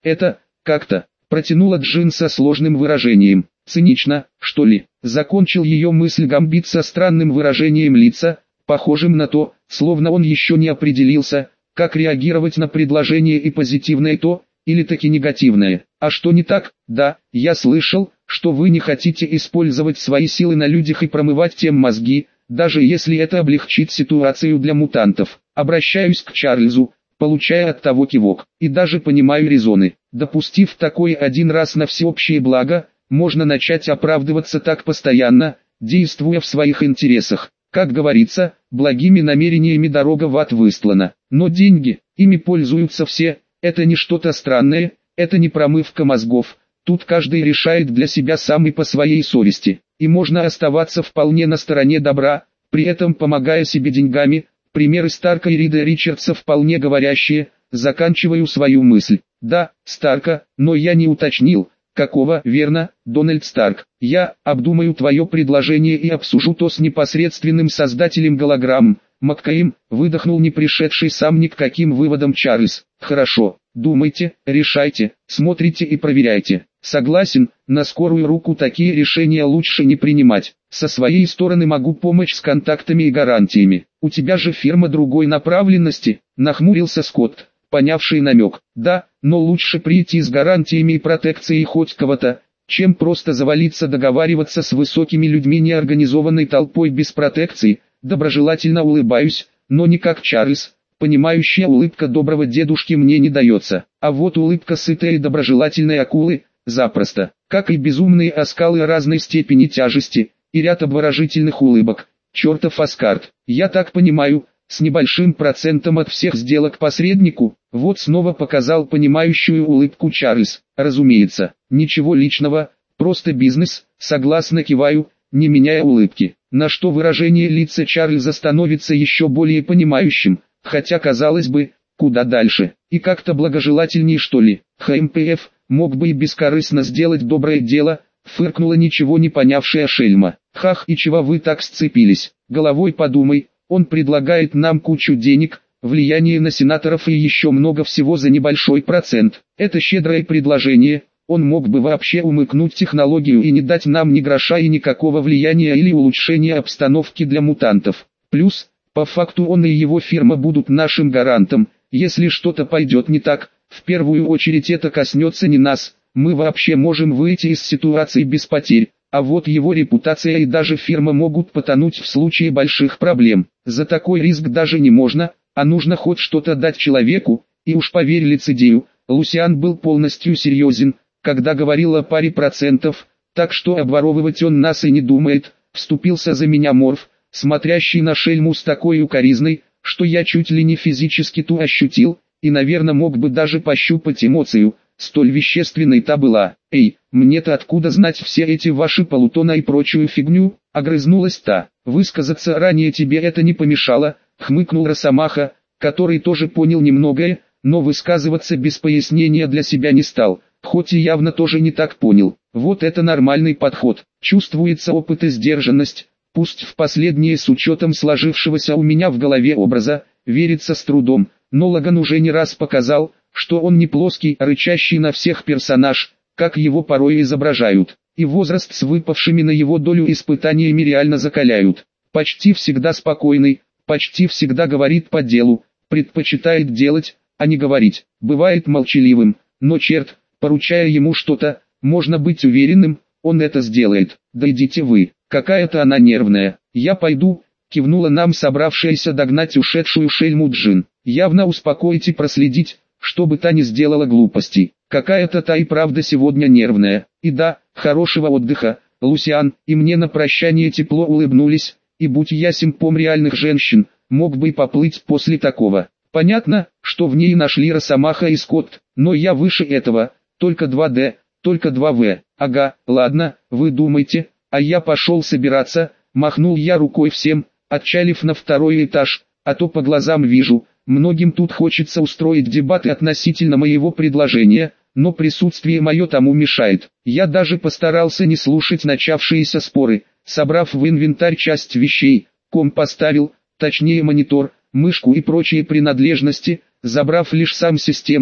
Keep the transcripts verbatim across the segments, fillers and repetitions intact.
Это, как-то, протянула Джин со сложным выражением. Цинично, что ли? Закончил ее мысль Гамбит со странным выражением лица, похожим на то, словно он еще не определился, как реагировать на предложение и позитивное то, или таки негативное. А что не так? Да, я слышал, что вы не хотите использовать свои силы на людях и промывать тем мозги, даже если это облегчит ситуацию для мутантов. Обращаюсь к Чарльзу, получая от того кивок, и даже понимаю резоны. Допустив такое один раз на всеобщее благо, можно начать оправдываться так постоянно, действуя в своих интересах. Как говорится, благими намерениями дорога в ад выстлана. Но деньги, ими пользуются все, это не что-то странное, это не промывка мозгов. Тут каждый решает для себя сам и по своей совести. И можно оставаться вполне на стороне добра, при этом помогая себе деньгами. Примеры Старка и Рида Ричардса вполне говорящие. Заканчиваю свою мысль. Да, Старка, но я не уточнил. Какого? Верно, Дональд Старк. Я обдумаю твое предложение и обсужу то с непосредственным создателем голограмм. Маккаим, выдохнул не пришедший сам ни к каким выводам Чарльз. Хорошо, думайте, решайте, смотрите и проверяйте. Согласен, на скорую руку такие решения лучше не принимать. Со своей стороны могу помочь с контактами и гарантиями. У тебя же фирма другой направленности, нахмурился Скотт, понявший намек. Да, но лучше прийти с гарантиями и протекцией хоть кого-то, чем просто завалиться договариваться с высокими людьми неорганизованной толпой без протекции. Доброжелательно улыбаюсь, но не как Чарльз. Понимающая улыбка доброго дедушки мне не дается. А вот улыбка сытой и доброжелательной акулы – запросто. Как и безумные оскалы разной степени тяжести, и ряд обворожительных улыбок. Чертов Аскард. Я так понимаю, с небольшим процентом от всех сделок посреднику. Вот снова показал понимающую улыбку Чарльз. Разумеется, ничего личного, просто бизнес, согласно киваю, не меняя улыбки. На что выражение лица Чарльза становится еще более понимающим, хотя казалось бы, куда дальше, и как-то благожелательнее что ли. ХМПФ мог бы и бескорыстно сделать доброе дело, фыркнула ничего не понявшая шельма. Хах, и чего вы так сцепились? Головой подумай, он предлагает нам кучу денег, влияние на сенаторов и еще много всего за небольшой процент. Это щедрое предложение. Он мог бы вообще умыкнуть технологию и не дать нам ни гроша и никакого влияния или улучшения обстановки для мутантов. Плюс, по факту он и его фирма будут нашим гарантом. Если что-то пойдет не так, в первую очередь это коснется не нас. Мы вообще можем выйти из ситуации без потерь. А вот его репутация и даже фирма могут потонуть в случае больших проблем. За такой риск даже не можно, а нужно хоть что-то дать человеку. И уж поверь лицедею, Лусиан был полностью серьезен, когда говорил о паре процентов, так что обворовывать он нас и не думает. Вступился за меня Морф, смотрящий на шельму с такой укоризной, что я чуть ли не физически ту ощутил, и наверное мог бы даже пощупать эмоцию, столь вещественной та была. Эй, мне-то откуда знать все эти ваши полутона и прочую фигню, огрызнулась та. Высказаться ранее тебе это не помешало, хмыкнул Росомаха, который тоже понял немногое, но высказываться без пояснения для себя не стал. Хоть и явно тоже не так понял. Вот это нормальный подход. Чувствуется опыт и сдержанность, пусть в последнее с учетом сложившегося у меня в голове образа, верится с трудом, но Логан уже не раз показал, что он не плоский, рычащий на всех персонаж, как его порой изображают, и возраст с выпавшими на его долю испытаниями реально закаляют. Почти всегда спокойный, почти всегда говорит по делу, предпочитает делать, а не говорить, бывает молчаливым, но черт, поручая ему что-то, можно быть уверенным, он это сделает. Да идите вы, какая-то она нервная. Я пойду, кивнула нам собравшаяся догнать ушедшую шельму Джин. Явно успокоить и проследить, чтобы та не сделала глупостей. Какая-то та и правда сегодня нервная. И да, хорошего отдыха, Лусиан, и мне на прощание тепло улыбнулись, и будь я симпом реальных женщин, мог бы и поплыть после такого. Понятно, что в ней нашли Росомаха и Скотт, но я выше этого. Только два дэ, только два вэ. Ага, ладно, вы думаете, а я пошел собираться, махнул я рукой всем, отчалив на второй этаж, а то по глазам вижу, многим тут хочется устроить дебаты относительно моего предложения, но присутствие мое тому мешает. Я даже постарался не слушать начавшиеся споры, собрав в инвентарь часть вещей, комп поставил, точнее монитор, мышку и прочие принадлежности, забрав лишь сам системник,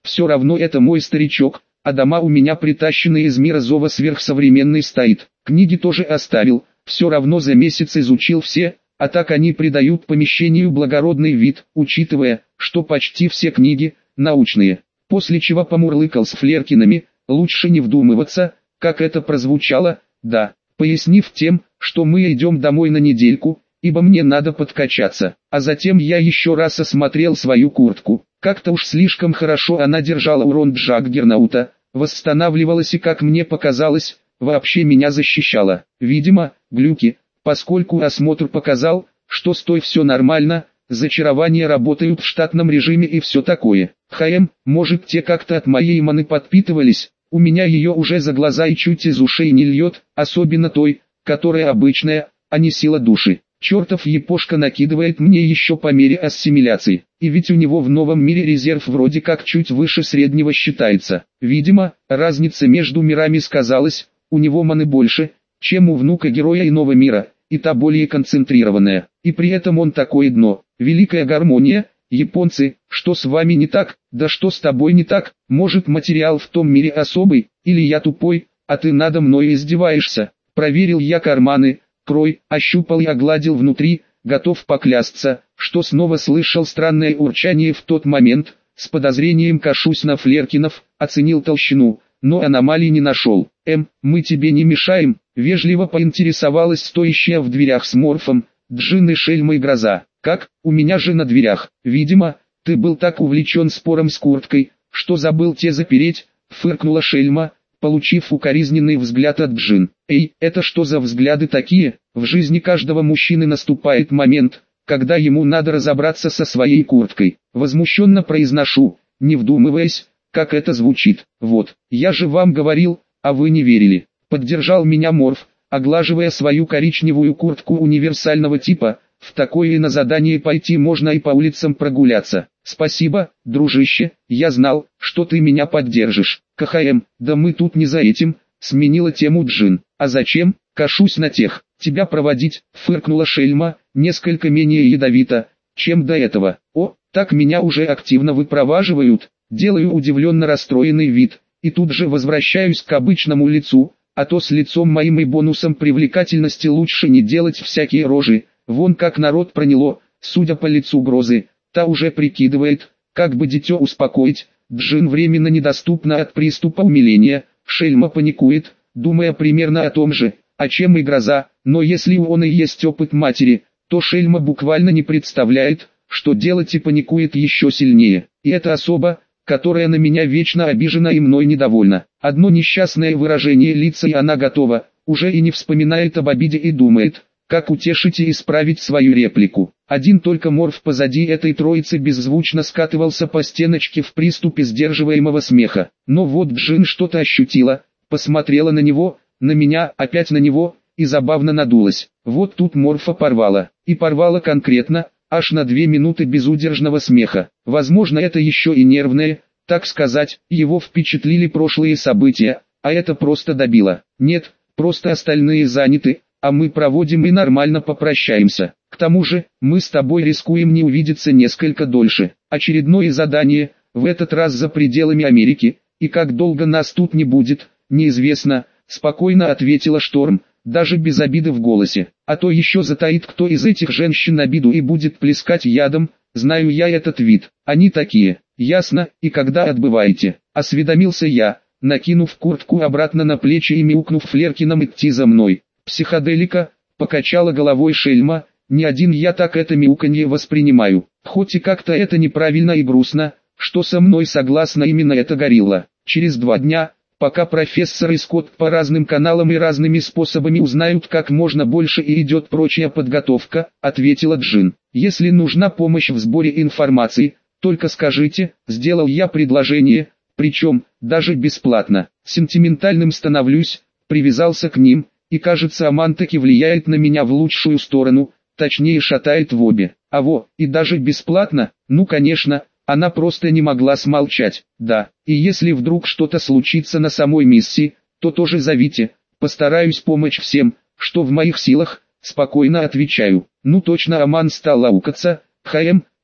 Все равно это мой старичок, а дома у меня притащенные из мира зова сверхсовременный стоит. Книги тоже оставил, все равно за месяц изучил все, а так они придают помещению благородный вид, учитывая, что почти все книги научные. После чего помурлыкал с Флеркинами, лучше не вдумываться, как это прозвучало, да, пояснив тем, что мы идем домой на недельку, ибо мне надо подкачаться. А затем я еще раз осмотрел свою куртку. Как-то уж слишком хорошо она держала урон Джаггернаута, восстанавливалась и, как мне показалось, вообще меня защищала. Видимо, глюки, поскольку осмотр показал, что с той все нормально, зачарования работают в штатном режиме и все такое. ХМ, может те как-то от моей маны подпитывались, у меня ее уже за глаза и чуть из ушей не льет, особенно той, которая обычная, а не сила души. Чертов епошка накидывает мне еще по мере ассимиляции, и ведь у него в новом мире резерв вроде как чуть выше среднего считается. Видимо, разница между мирами сказалась, у него маны больше, чем у внука героя иного мира, и та более концентрированная, и при этом он такое дно. Великая гармония, японцы, что с вами не так, да что с тобой не так, может материал в том мире особый, или я тупой, а ты надо мной издеваешься. Проверил я карманы, крой, ощупал и огладил внутри, готов поклясться, что снова слышал странное урчание в тот момент, с подозрением кашусь на Флеркинов, оценил толщину, но аномалий не нашел. «Эм, мы тебе не мешаем», — вежливо поинтересовалась стоящая в дверях с морфом, Джин и Шельма и Гроза. «Как, у меня же на дверях, видимо, ты был так увлечен спором с курткой, что забыл те запереть», — фыркнула Шельма, получив укоризненный взгляд от Джин. «Эй, это что за взгляды такие? В жизни каждого мужчины наступает момент, когда ему надо разобраться со своей курткой». Возмущенно произношу, не вдумываясь, как это звучит. «Вот, я же вам говорил, а вы не верили». Поддержал меня Морф, оглаживая свою коричневую куртку универсального типа. В такое и на задание пойти можно и по улицам прогуляться. «Спасибо, дружище, я знал, что ты меня поддержишь». «КХМ, да мы тут не за этим», — сменила тему Джин. «А зачем? Кашусь на тех. Тебя проводить», — фыркнула Шельма, несколько менее ядовито, чем до этого. «О, так меня уже активно выпроваживают». Делаю удивленно расстроенный вид, и тут же возвращаюсь к обычному лицу, а то с лицом моим и бонусом привлекательности лучше не делать всякие рожи. Вон как народ проняло, судя по лицу Грозы, та уже прикидывает, как бы дитё успокоить. Джин временно недоступна от приступа умиления, Шельма паникует, думая примерно о том же, о чем и Гроза, но если у он и есть опыт матери, то Шельма буквально не представляет, что делать, и паникует еще сильнее. И это особа, которая на меня вечно обижена и мной недовольна. Одно несчастное выражение лица и она готова, уже и не вспоминает об обиде и думает, как утешить и исправить свою реплику. Один только Морф позади этой троицы беззвучно скатывался по стеночке в приступе сдерживаемого смеха. Но вот Джин что-то ощутила, посмотрела на него, на меня, опять на него, и забавно надулась. Вот тут Морфа порвала. И порвала конкретно, аж на две минуты безудержного смеха. Возможно, это еще и нервное, так сказать, его впечатлили прошлые события, а это просто добило. Нет, просто остальные заняты, а мы проводим и нормально попрощаемся. К тому же, мы с тобой рискуем не увидеться несколько дольше. Очередное задание, в этот раз за пределами Америки, и как долго нас тут не будет, неизвестно, спокойно ответила Шторм, даже без обиды в голосе. А то еще затаит кто из этих женщин обиду и будет плескать ядом, знаю я этот вид. Они такие, ясно, и когда отбываете? Осведомился я, накинув куртку обратно на плечи и мяукнув Флеркином идти за мной. «Психоделика», — покачала головой Шельма, — «не один я так это мяуканье воспринимаю. Хоть и как-то это неправильно и грустно, что со мной согласна именно эта горилла. Через два дня, пока профессор и Скотт по разным каналам и разными способами узнают как можно больше и идет прочая подготовка», — ответила Джин. «Если нужна помощь в сборе информации, только скажите», — сделал я предложение, причем, даже бесплатно. Сентиментальным становлюсь, привязался к ним. И кажется, Аман таки влияет на меня в лучшую сторону, точнее шатает в обе. А во, и даже бесплатно, ну конечно, она просто не могла смолчать. Да, и если вдруг что-то случится на самой миссии, то тоже зовите, постараюсь помочь всем, что в моих силах, спокойно отвечаю. Ну точно, Аман стал аукаться. ХМ,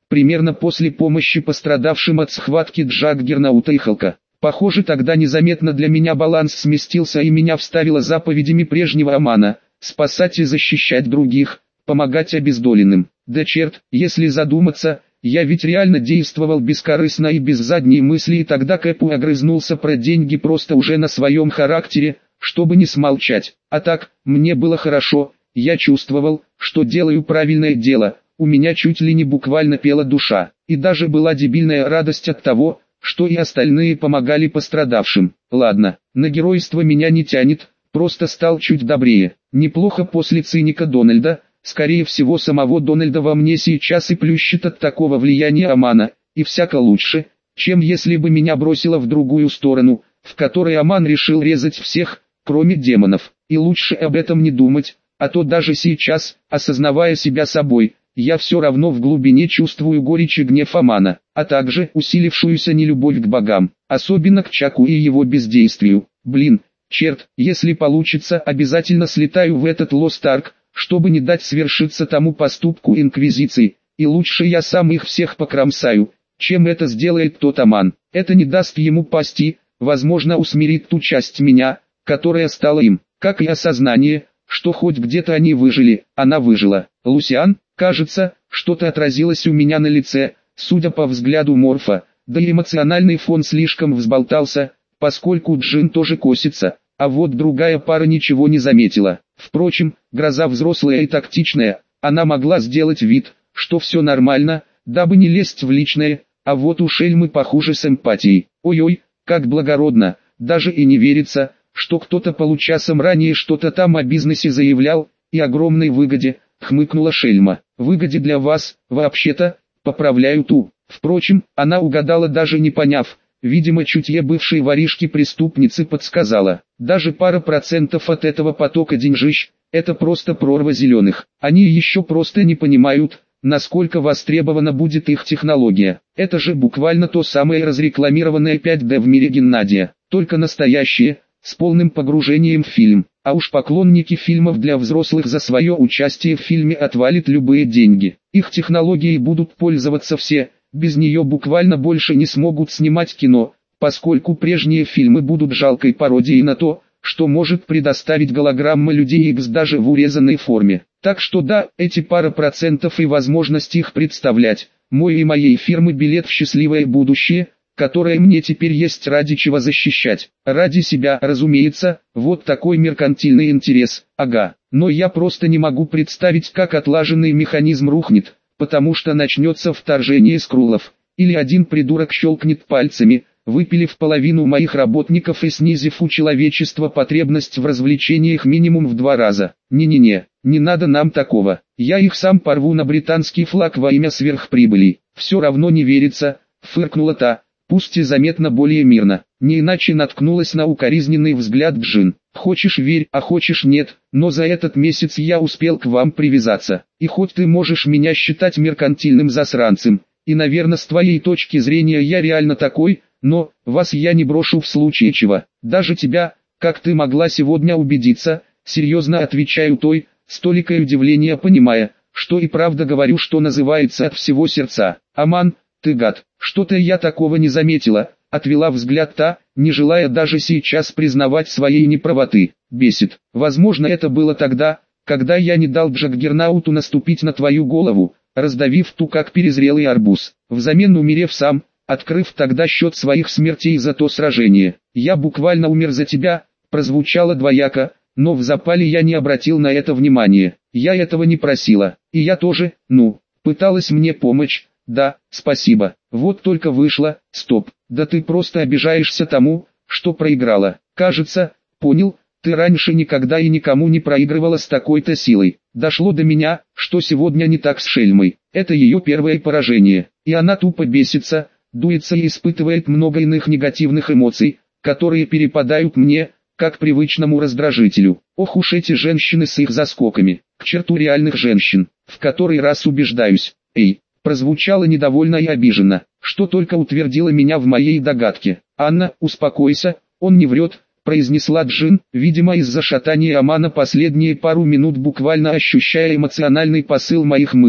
примерно после помощи пострадавшим от схватки Джаггернаута и Халка. Похоже, тогда незаметно для меня баланс сместился и меня вставило заповедями прежнего Амана: спасать и защищать других, помогать обездоленным. Да черт, если задуматься, я ведь реально действовал бескорыстно и без задней мысли, и тогда Кэпу огрызнулся про деньги просто уже на своем характере, чтобы не смолчать. А так, мне было хорошо, я чувствовал, что делаю правильное дело, у меня чуть ли не буквально пела душа, и даже была дебильная радость от того, что и остальные помогали пострадавшим. Ладно, на геройство меня не тянет, просто стал чуть добрее. Неплохо после циника Дональда, скорее всего самого Дональда во мне сейчас и плющит от такого влияния Амана, и всяко лучше, чем если бы меня бросило в другую сторону, в которой Аман решил резать всех, кроме демонов. И лучше об этом не думать, а то даже сейчас, осознавая себя собой, я все равно в глубине чувствую горечь и гнев Амана, а также усилившуюся нелюбовь к богам, особенно к Чаку и его бездействию. Блин, черт, если получится, обязательно слетаю в этот Лост-Арк, чтобы не дать свершиться тому поступку Инквизиции, и лучше я сам их всех покромсаю, чем это сделает тот Аман. Это не даст ему пасти, возможно усмирит ту часть меня, которая стала им, как и осознание, что хоть где-то они выжили, она выжила. Лусиан, кажется, что-то отразилось у меня на лице, судя по взгляду Морфа, да и эмоциональный фон слишком взболтался, поскольку Джин тоже косится, а вот другая пара ничего не заметила. Впрочем, Гроза взрослая и тактичная, она могла сделать вид, что все нормально, дабы не лезть в личное, а вот у Шельмы похуже с эмпатией. Ой-ой, как благородно, даже и не верится, что кто-то получасом ранее что-то там о бизнесе заявлял, и огромной выгоде, хмыкнула Шельма. Выгоде для вас, вообще-то, поправляю ту. Впрочем, она угадала даже не поняв, видимо чутье бывшей воришки-преступницы подсказала. Даже пара процентов от этого потока деньжищ, это просто прорва зеленых. Они еще просто не понимают, насколько востребована будет их технология. Это же буквально то самое разрекламированное пять дэ в мире Геннадия, только настоящее, с полным погружением в фильм. А уж поклонники фильмов для взрослых за свое участие в фильме отвалят любые деньги. Их технологией будут пользоваться все, без нее буквально больше не смогут снимать кино, поскольку прежние фильмы будут жалкой пародией на то, что может предоставить голограмма людей Икс даже в урезанной форме. Так что да, эти пара процентов и возможность их представлять, мой и моей фирмы билет в счастливое будущее, которое мне теперь есть ради чего защищать. Ради себя, разумеется, вот такой меркантильный интерес, ага. Но я просто не могу представить, как отлаженный механизм рухнет, потому что начнется вторжение скрулов, или один придурок щелкнет пальцами, выпилив половину моих работников и снизив у человечества потребность в развлечениях минимум в два раза. Не-не-не, не надо нам такого, я их сам порву на британский флаг во имя сверхприбыли. Все равно не верится, фыркнула та, пусть и заметно более мирно, не иначе наткнулась на укоризненный взгляд Джин. Хочешь верь, а хочешь нет, но за этот месяц я успел к вам привязаться, и хоть ты можешь меня считать меркантильным засранцем, и наверное с твоей точки зрения я реально такой, но вас я не брошу в случае чего, даже тебя, как ты могла сегодня убедиться, серьезно отвечаю той, с толикой удивления понимая, что и правда говорю, что называется от всего сердца. Аман, ты гад, что-то я такого не заметила, отвела взгляд та, не желая даже сейчас признавать своей неправоты. Бесит. Возможно это было тогда, когда я не дал Джаггернауту наступить на твою голову, раздавив ту как перезрелый арбуз, взамен умерев сам, открыв тогда счет своих смертей за то сражение. Я буквально умер за тебя, прозвучало двояко, но в запале я не обратил на это внимания. Я этого не просила, и я тоже, ну, пыталась мне помочь. Да, спасибо. Вот только вышло. Стоп. Да ты просто обижаешься тому, что проиграла. Кажется, понял, ты раньше никогда и никому не проигрывала с такой-то силой. Дошло до меня, что сегодня не так с Шельмой. Это ее первое поражение. И она тупо бесится, дуется и испытывает много иных негативных эмоций, которые перепадают мне, как привычному раздражителю. Ох уж эти женщины с их заскоками. К черту реальных женщин. В который раз убеждаюсь. Эй. Прозвучало недовольно и обиженно, что только утвердило меня в моей догадке. «Анна, успокойся, он не врет», — произнесла Джин, видимо из-за шатания Амана последние пару минут буквально ощущая эмоциональный посыл моих мыслей.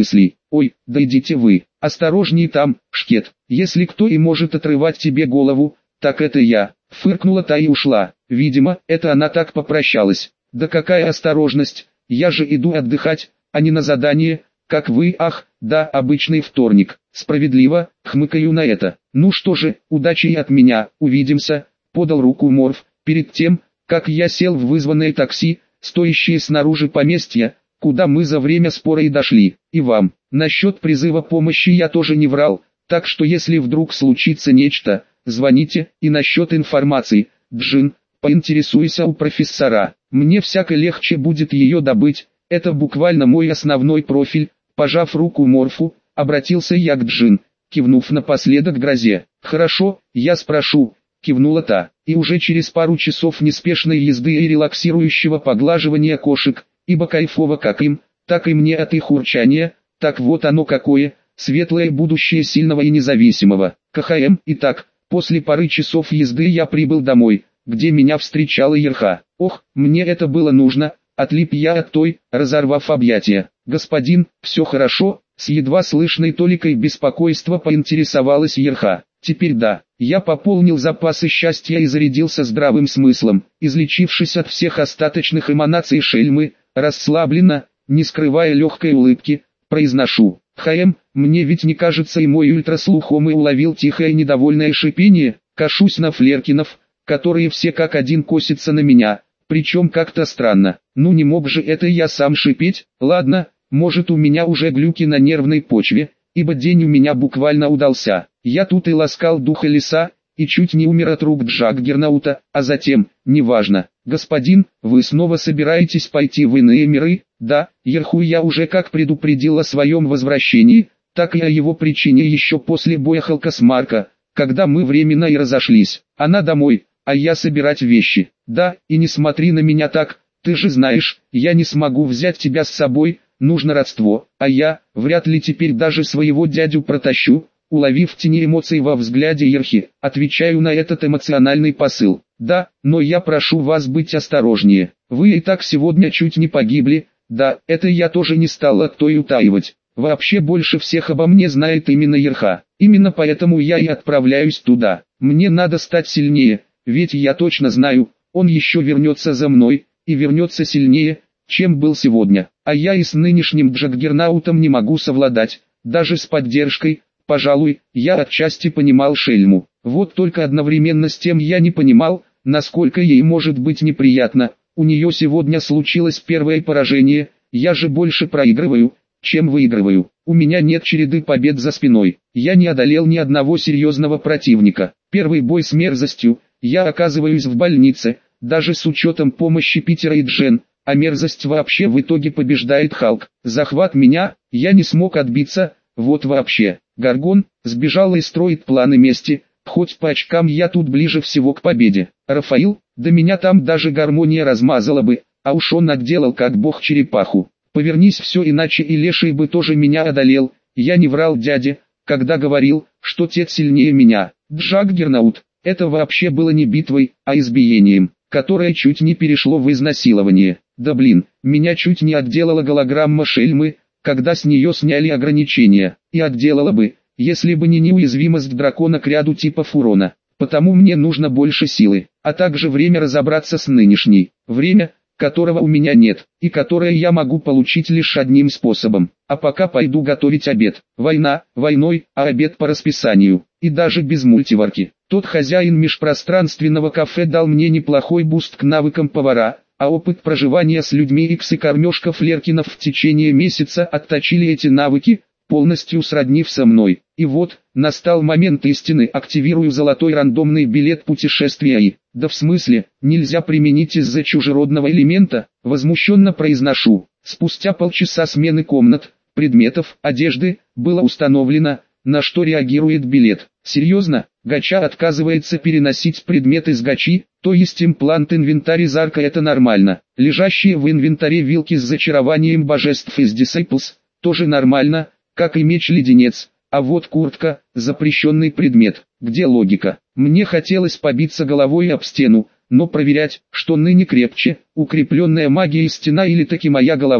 Ой, да идите вы, осторожней там, шкет, если кто и может отрывать тебе голову, так это я. Фыркнула та и ушла. Видимо, это она так попрощалась. Да какая осторожность, я же иду отдыхать, а не на задание, как вы. Ах, да, обычный вторник. Справедливо, хмыкаю на это. Ну что же, удачи и от меня, увидимся, подал руку Морф, перед тем, как я сел в вызванное такси, стоящее снаружи поместья, куда мы за время спора и дошли. И вам, насчет призыва помощи я тоже не врал, так что если вдруг случится нечто, звоните. И насчет информации, Джин, поинтересуйся у профессора, мне всяко легче будет ее добыть, это буквально мой основной профиль. Пожав руку Морфу, обратился я к Джин, кивнув напоследок грозе. Хорошо, я спрошу, кивнула та, и уже через пару часов неспешной езды и релаксирующего поглаживания кошек, ибо кайфово как им, так и мне от их урчания, так вот оно какое, светлое будущее сильного и независимого. КХМ. Итак, после пары часов езды я прибыл домой, где меня встречала Ерха. Ох, мне это было нужно, отлип я от той, разорвав объятия. Господин, все хорошо, с едва слышной толикой беспокойства поинтересовалась Ерха. Теперь да, я пополнил запасы счастья и зарядился здравым смыслом, излечившись от всех остаточных эманаций шельмы, расслабленно, не скрывая легкой улыбки, произношу. ХМ, мне ведь не кажется, и мой ультраслухом и уловил тихое недовольное шипение, кашусь на флеркинов, которые все как один косятся на меня, причем как-то странно. Ну не мог же это я сам шипеть, ладно, может у меня уже глюки на нервной почве, ибо день у меня буквально удался. Я тут и ласкал духа леса, и чуть не умер от рук Джаггернаута, а затем, неважно, господин, вы снова собираетесь пойти в иные миры? Да, Ерху я уже как предупредил о своем возвращении, так и о его причине еще после боя Халкасмарка, когда мы временно и разошлись. Она домой, а я собирать вещи. Да, и не смотри на меня так, ты же знаешь, я не смогу взять тебя с собой, нужно родство, а я, вряд ли теперь даже своего дядю протащу. Уловив тени эмоций во взгляде Ерхи, отвечаю на этот эмоциональный посыл. Да, но я прошу вас быть осторожнее. Вы и так сегодня чуть не погибли. Да, это я тоже не стал от той утаивать. Вообще больше всех обо мне знает именно Ерха. Именно поэтому я и отправляюсь туда. Мне надо стать сильнее, ведь я точно знаю, он еще вернется за мной, и вернется сильнее, чем был сегодня. А я и с нынешним Джаггернаутом не могу совладать, даже с поддержкой. Пожалуй, я отчасти понимал Шельму. Вот только одновременно с тем я не понимал, насколько ей может быть неприятно. У нее сегодня случилось первое поражение, я же больше проигрываю, чем выигрываю. У меня нет череды побед за спиной. Я не одолел ни одного серьезного противника. Первый бой с мерзостью, я оказываюсь в больнице, даже с учетом помощи Питера и Джен, а мерзость вообще в итоге побеждает Халк. Захват меня, я не смог отбиться, вот вообще. Гаргон сбежал и строит планы мести, хоть по очкам я тут ближе всего к победе. Рафаил, да меня там даже гармония размазала бы, а уж он отделал как бог черепаху. Повернись все иначе, и леший бы тоже меня одолел. Я не врал дяде, когда говорил, что тет сильнее меня. Джаггернаут, это вообще было не битвой, а избиением, которое чуть не перешло в изнасилование. Да блин, меня чуть не отделала голограмма Шельмы, когда с нее сняли ограничения, и отделала бы, если бы не неуязвимость дракона к ряду типов урона. Потому мне нужно больше силы, а также время разобраться с нынешней, время, которого у меня нет, и которое я могу получить лишь одним способом. А пока пойду готовить обед. Война, войной, а обед по расписанию, и даже без мультиварки. Тот хозяин межпространственного кафе дал мне неплохой буст к навыкам повара, а опыт проживания с людьми Икс и кормежка Флеркинов в течение месяца отточили эти навыки, полностью сроднив со мной. И вот, настал момент истины, активирую золотой рандомный билет путешествия и... Да в смысле, нельзя применить из-за чужеродного элемента, возмущенно произношу. Спустя полчаса смены комнат, предметов, одежды, было установлено, на что реагирует билет. Серьезно, гача отказывается переносить предмет из гачи, то есть имплант инвентарь из арка, это нормально. Лежащие в инвентаре вилки с зачарованием божеств из Disciples, тоже нормально, как и меч-леденец. А вот куртка, запрещенный предмет. Где логика? Мне хотелось побиться головой об стену, но проверять, что ныне крепче, укрепленная магией стена или таки моя голова,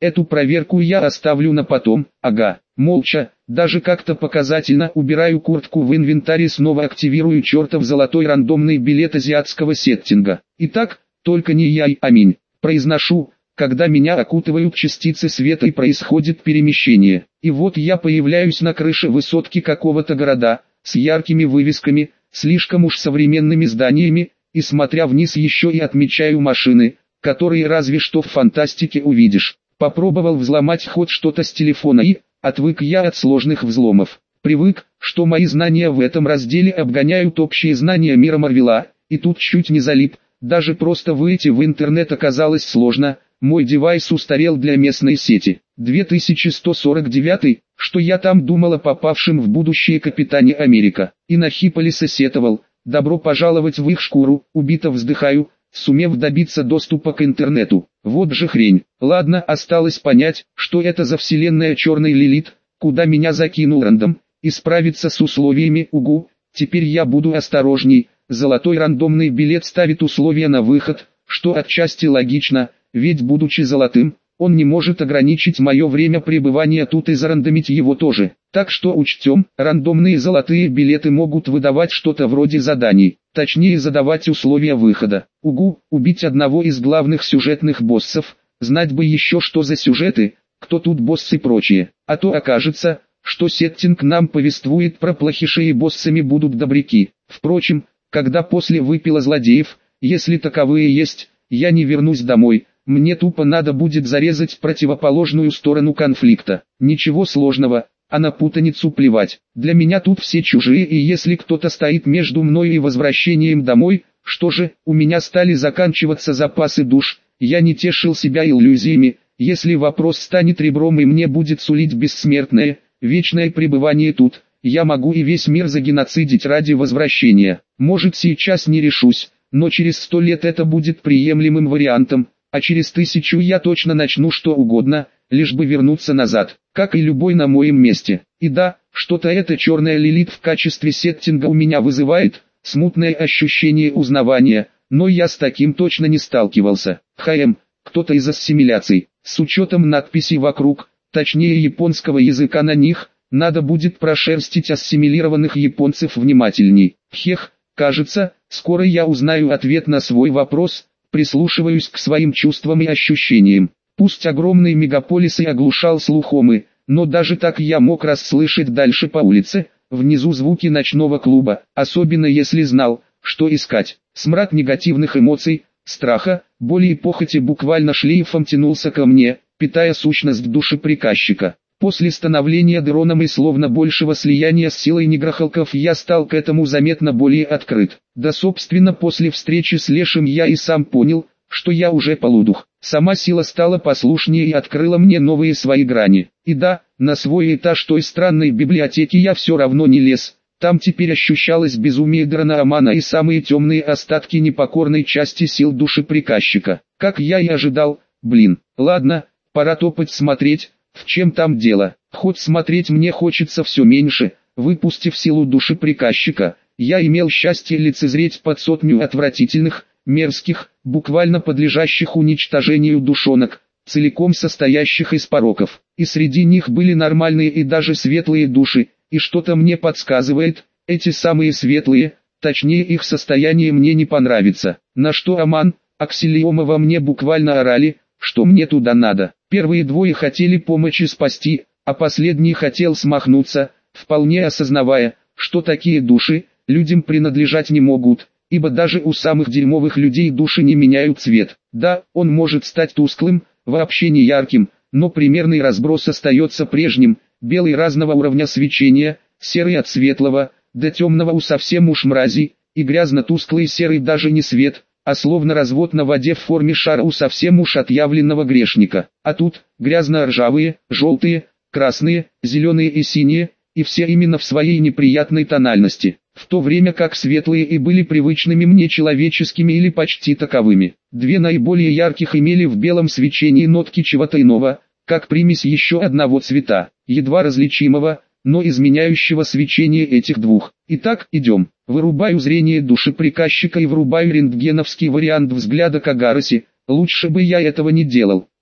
Эту проверку я оставлю на потом, ага. Молча, даже как-то показательно убираю куртку в инвентарь и снова активирую чертов золотой рандомный билет азиатского сеттинга. Итак, только не я, аминь. Произношу, когда меня окутывают частицы света и происходит перемещение. И вот я появляюсь на крыше высотки какого-то города, с яркими вывесками, слишком уж современными зданиями, и смотря вниз еще и отмечаю машины, которые разве что в фантастике увидишь. Попробовал взломать хоть что-то с телефона и, отвык я от сложных взломов. Привык, что мои знания в этом разделе обгоняют общие знания мира Марвела, и тут чуть не залип, даже просто выйти в интернет оказалось сложно, мой девайс устарел для местной сети. две тысячи сто сорок девятый, что я там думал о попавшем в будущее капитане Америка, и на Хиполиса сетовал, добро пожаловать в их шкуру, убито вздыхаю, сумев добиться доступа к интернету. Вот же хрень. Ладно, осталось понять, что это за вселенная черный Лилит, куда меня закинул рандом, и справиться с условиями, угу. Теперь я буду осторожней. Золотой рандомный билет ставит условия на выход, что отчасти логично, ведь будучи золотым, он не может ограничить мое время пребывания тут и зарандомить его тоже. Так что учтем, рандомные золотые билеты могут выдавать что-то вроде заданий, точнее задавать условия выхода. Угу, убить одного из главных сюжетных боссов, знать бы еще что за сюжеты, кто тут босс и прочее. А то окажется, что сеттинг нам повествует про плохишей и боссами будут добряки. Впрочем, когда после выпила злодеев, если таковые есть, я не вернусь домой. Мне тупо надо будет зарезать противоположную сторону конфликта. Ничего сложного, а на путаницу плевать. Для меня тут все чужие, и если кто-то стоит между мной и возвращением домой, что же, у меня стали заканчиваться запасы душ, я не тешил себя иллюзиями. Если вопрос станет ребром и мне будет сулить бессмертное, вечное пребывание тут, я могу и весь мир загеноцидить ради возвращения. Может, сейчас не решусь, но через сто лет это будет приемлемым вариантом. А через тысячу я точно начну что угодно, лишь бы вернуться назад, как и любой на моем месте. И да, что-то эта черная Лилит в качестве сеттинга у меня вызывает, смутное ощущение узнавания, но я с таким точно не сталкивался. ХМ, кто-то из ассимиляций, с учетом надписей вокруг, точнее японского языка на них, надо будет прошерстить ассимилированных японцев внимательней. Хех, кажется, скоро я узнаю ответ на свой вопрос. Прислушиваюсь к своим чувствам и ощущениям. Пусть огромный мегаполис и оглушал слухомы, но даже так я мог расслышать дальше по улице, внизу звуки ночного клуба, особенно если знал, что искать. Смрад негативных эмоций, страха, боли и похоти буквально шлейфом тянулся ко мне, питая сущность души приказчика. После становления дроном и словно большего слияния с силой негрохолков я стал к этому заметно более открыт. Да собственно после встречи с Лешим я и сам понял, что я уже полудух. Сама сила стала послушнее и открыла мне новые свои грани. И да, на свой этаж той странной библиотеки я все равно не лез. Там теперь ощущалось безумие дрона Амана и самые темные остатки непокорной части сил души приказчика. Как я и ожидал, блин, ладно, пора топать смотреть. В чем там дело? Хоть смотреть мне хочется все меньше. Выпустив силу души приказчика, я имел счастье лицезреть под сотню отвратительных, мерзких, буквально подлежащих уничтожению душонок, целиком состоящих из пороков. И среди них были нормальные и даже светлые души, и что-то мне подсказывает, эти самые светлые, точнее их состояние мне не понравится. На что Аман, Аксилиома во мне буквально орали, что мне туда надо. Первые двое хотели помочи спасти, а последний хотел смахнуться, вполне осознавая, что такие души, людям принадлежать не могут, ибо даже у самых дерьмовых людей души не меняют цвет. Да, он может стать тусклым, вообще не ярким, но примерный разброс остается прежним, белый разного уровня свечения, серый от светлого, до темного у совсем уж мрази, и грязно-тусклый серый даже не свет, а словно развод на воде в форме шара у совсем уж отъявленного грешника. А тут, грязно-ржавые, желтые, красные, зеленые и синие, и все именно в своей неприятной тональности, в то время как светлые и были привычными мне человеческими или почти таковыми. Две наиболее ярких имели в белом свечении нотки чего-то иного, как примесь еще одного цвета, едва различимого, но изменяющего свечение этих двух. Итак, идем. Вырубаю зрение души приказчика и врубаю рентгеновский вариант взгляда Кагароси. Лучше бы я этого не делал.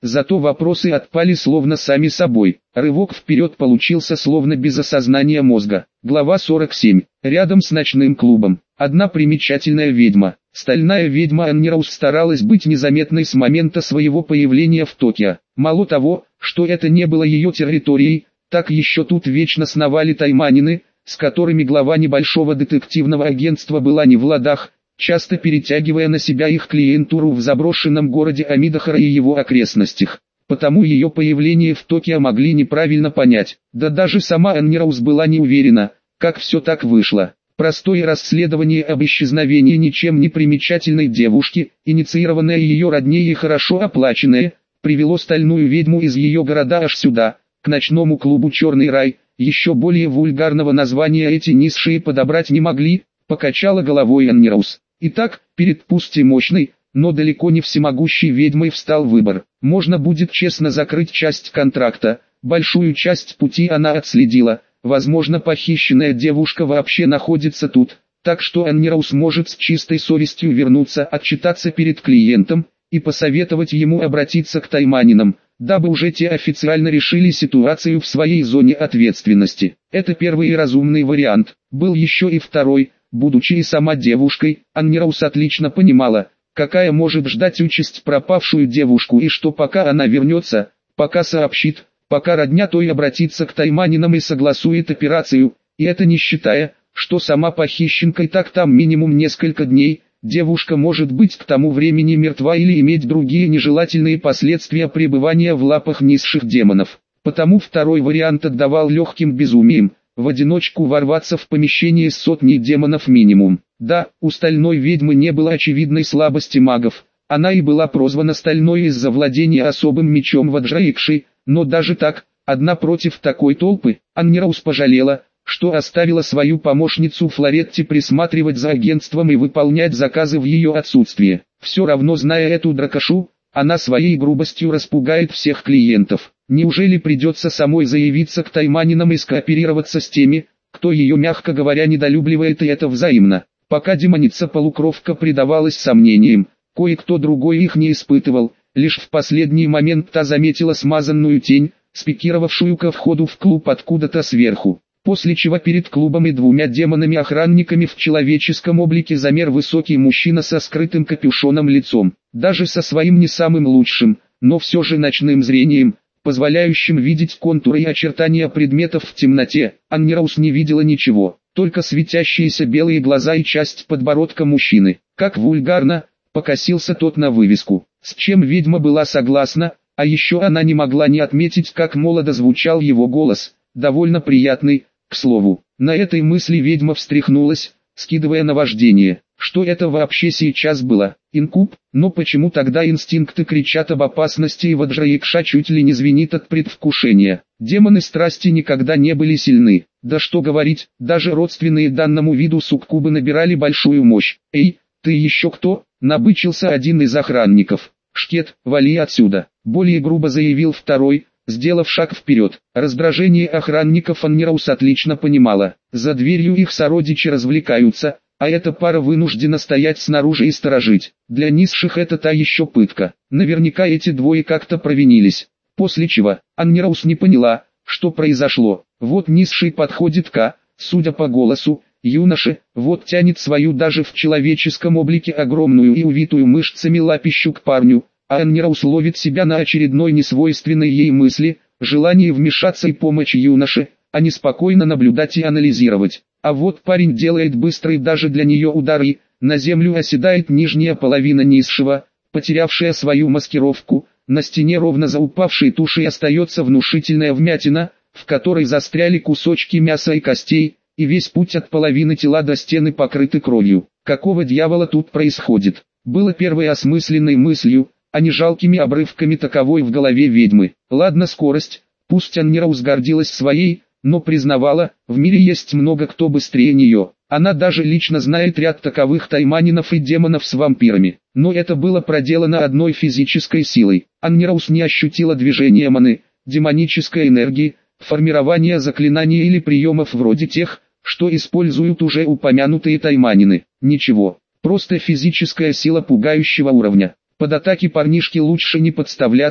зато вопросы отпали словно сами собой. Рывок вперед получился словно без осознания мозга. Глава сорок семь. Рядом с ночным клубом. Одна примечательная ведьма. Стальная ведьма Анни Роуз старалась быть незаметной с момента своего появления в Токио. Мало того, что это не было ее территорией, так еще тут вечно сновали тайманины, с которыми глава небольшого детективного агентства была не в ладах, часто перетягивая на себя их клиентуру в заброшенном городе Амидахара и его окрестностях. Потому ее появление в Токио могли неправильно понять, да даже сама Анни Роуз была не уверена, как все так вышло. Простое расследование об исчезновении ничем не примечательной девушки, инициированное ее родней и хорошо оплаченное, привело стальную ведьму из ее города аж сюда, к ночному клубу «Черный рай». Еще более вульгарного названия эти низшие подобрать не могли, покачала головой Анни Роуз. Итак, перед пусть и мощной, но далеко не всемогущей ведьмой встал выбор. Можно будет честно закрыть часть контракта, большую часть пути она отследила. Возможно, похищенная девушка вообще находится тут, так что Анни Роуз может с чистой совестью вернуться, отчитаться перед клиентом и посоветовать ему обратиться к тайманинам, дабы уже те официально решили ситуацию в своей зоне ответственности. Это первый и разумный вариант. Был еще и второй. Будучи и сама девушкой, Анни Роуз отлично понимала, какая может ждать участь пропавшую девушку и что пока она вернется, пока сообщит, пока родня той обратится к тайманинам и согласует операцию, и это не считая, что сама похищенка и так там минимум несколько дней, девушка может быть к тому времени мертва или иметь другие нежелательные последствия пребывания в лапах низших демонов. Потому второй вариант отдавал легким безумием, в одиночку ворваться в помещение с сотней демонов минимум. Да, у стальной ведьмы не было очевидной слабости магов, она и была прозвана стальной из-за владения особым мечом Ваджраикши, но даже так, одна против такой толпы, Анни Роуз пожалела, что оставила свою помощницу Флоретти присматривать за агентством и выполнять заказы в ее отсутствие. Все равно, зная эту дракошу, она своей грубостью распугает всех клиентов. Неужели придется самой заявиться к тайманинам и скооперироваться с теми, кто ее, мягко говоря, недолюбливает, и это взаимно? Пока демоница-полукровка предавалась сомнениям, кое-кто другой их не испытывал. Лишь в последний момент та заметила смазанную тень, спикировавшую ко входу в клуб откуда-то сверху. После чего перед клубом и двумя демонами-охранниками в человеческом облике замер высокий мужчина со скрытым капюшоном лицом. Даже со своим не самым лучшим, но все же ночным зрением, позволяющим видеть контуры и очертания предметов в темноте, Анни Роуз не видела ничего, только светящиеся белые глаза и часть подбородка мужчины. Как вульгарно, покосился тот на вывеску. С чем ведьма была согласна, а еще она не могла не отметить, как молодо звучал его голос, довольно приятный, к слову. На этой мысли ведьма встряхнулась, скидывая наваждение. Что это вообще сейчас было? Инкуб? Но почему тогда инстинкты кричат об опасности и Ваджраикша чуть ли не звенит от предвкушения? Демоны страсти никогда не были сильны. Да что говорить, даже родственные данному виду суккубы набирали большую мощь. Эй, ты еще кто? Набычился один из охранников. «Шкет, вали отсюда», — более грубо заявил второй, сделав шаг вперед. Раздражение охранников Анни Роуз отлично понимала. За дверью их сородичи развлекаются, а эта пара вынуждена стоять снаружи и сторожить. Для низших это та еще пытка. Наверняка эти двое как-то провинились. После чего, Анни Роуз не поняла, что произошло. Вот низший подходит к, судя по голосу, юноше, вот тянет свою даже в человеческом облике огромную и увитую мышцами лапищу к парню, а Анни Роуз ловит себя на очередной несвойственной ей мысли, желание вмешаться и помочь юноше, а не спокойно наблюдать и анализировать. А вот парень делает быстрый даже для нее удар и, на землю оседает нижняя половина низшего, потерявшая свою маскировку, на стене ровно за упавшей тушей остается внушительная вмятина, в которой застряли кусочки мяса и костей, и весь путь от половины тела до стены покрыты кровью. Какого дьявола тут происходит? Было первой осмысленной мыслью, а не жалкими обрывками таковой в голове ведьмы. Ладно, скорость, пусть Анни Роуз гордилась своей, но признавала, в мире есть много кто быстрее нее. Она даже лично знает ряд таковых тайманинов и демонов с вампирами. Но это было проделано одной физической силой. Анни Роуз не ощутила движения маны, демонической энергии, формирования заклинаний или приемов вроде тех, что используют уже упомянутые тайманины. Ничего, просто физическая сила пугающего уровня. Под атаки парнишки лучше не подставляться,